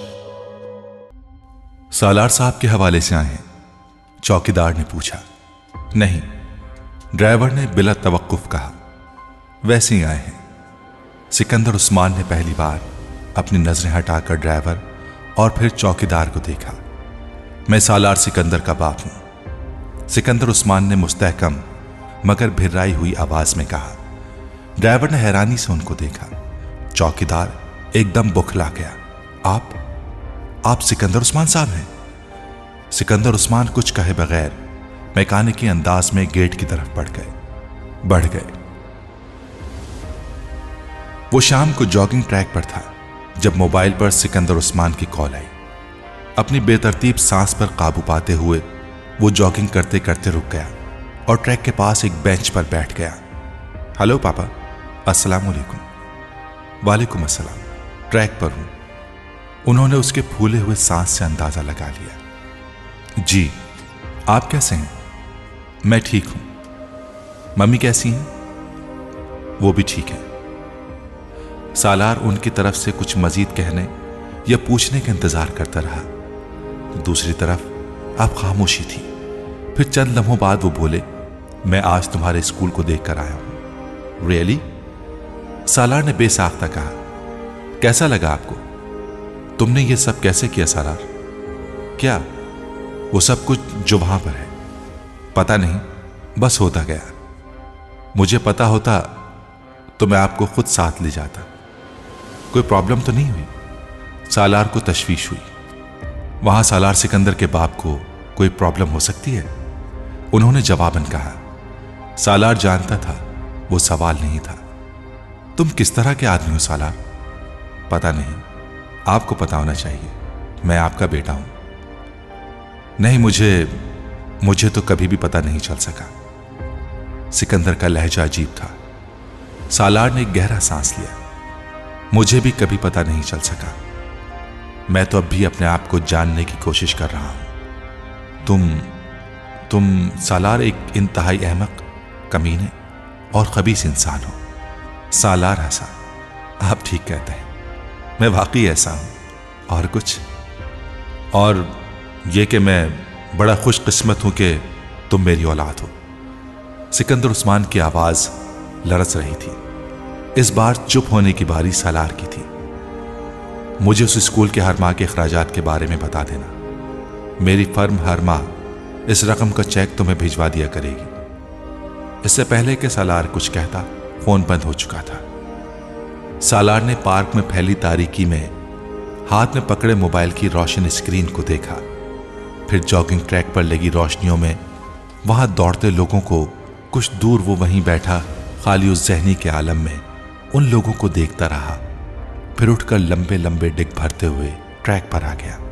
सालार साहब के हवाले से आए हैं? चौकीदार ने पूछा। नहीं, ड्राइवर ने बिला तवक्कुफ कहा। वैसे ही आए हैं। सिकंदर उस्मान ने पहली बार अपनी नजरें हटाकर ड्राइवर और फिर चौकीदार को देखा। मैं सालार सिकंदर का बाप हूं, सिकंदर उस्मान ने मुस्तहकम मगर भिर्राई हुई आवाज में कहा। ड्राइवर ने हैरानी से उनको देखा। चौकीदार एकदम बुखला गया। आप आप सिकंदर उस्मान साहब हैं? सिकंदर उस्मान कुछ कहे बगैर मैकेनिकी अंदाज में गेट की तरफ बढ़ गए बढ़ गए वो शाम को जॉगिंग ट्रैक पर था जब मोबाइल पर सिकंदर उस्मान की कॉल आई। अपनी बेतरतीब सांस पर काबू पाते हुए वो जॉगिंग करते करते रुक गया और ट्रैक के पास एक बेंच पर बैठ गया। हेलो पापा, अस्सलाम वालेकुम। वालेकुम अस्सलाम, ट्रैक पर हूं। उन्होंने उसके फूले हुए सांस से अंदाजा लगा लिया। जी, आप कैसे हैं? मैं ठीक हूं। मम्मी कैसी हैं? वो भी ठीक है। सालार उनकी तरफ से कुछ मजीद कहने या पूछने का इंतजार करता रहा। दूसरी तरफ अब खामोशी थी। फिर चंद लम्हों बाद वो बोले, मैं आज तुम्हारे स्कूल को देख कर आया हूं। रियली? सालार ने बेसाख्ता कहा। कैसा लगा आपको? तुमने ये सब कैसे किया सालार? क्या? वो सब कुछ जो वहां पर है? पता नहीं, बस होता गया। मुझे पता होता तो मैं आपको खुद साथ ले जाता। कोई प्रॉब्लम तो नहीं हुई? सालार को तशवीश हुई। वहां सालार सिकंदर के बाप को कोई प्रॉब्लम हो सकती है? उन्होंने जवाबन कहा। सालार जानता था वो सवाल नहीं था। तुम किस तरह के आदमी हो सालार? पता नहीं, आपको पता होना चाहिए। मैं आपका बेटा हूं। नहीं, मुझे मुझे तो कभी भी पता नहीं चल सका। सिकंदर का लहजा अजीब था। सालार ने गहरा सांस लिया। मुझे भी कभी पता नहीं चल सका। मैं तो अब भी अपने आप को जानने की कोशिश कर रहा हूं। तुम तुम सालार एक इंतहाई अहमक, कमीने और खबीस इंसान हो। सालार हंसा। आप ठीक कहते हैं, मैं वाकई ऐसा हूं। और कुछ? और यह कि मैं बड़ा खुशकिस्मत हूं कि तुम मेरी औलाद हो। सिकंदर उस्मान की आवाज लरस रही थी। इस बार चुप होने की बारी सालार की थी। मुझे उस स्कूल के हर माह के अखराजात के बारे में बता देना। मेरी फर्म हर माह इस रकम का चेक तुम्हें भिजवा दिया करेगी। इससे पहले कि सालार कुछ कहता, फोन बंद हो चुका था। सालार ने पार्क में फैली तारीकी में हाथ में पकड़े मोबाइल की रोशन स्क्रीन को देखा। फिर जॉगिंग ट्रैक पर लगी रोशनियों में वहां दौड़ते लोगों को, कुछ दूर वो वहीं बैठा खाली उस जहनी के आलम में उन लोगों को देखता रहा। फिर उठकर लंबे लंबे डिग भरते हुए ट्रैक पर आ गया।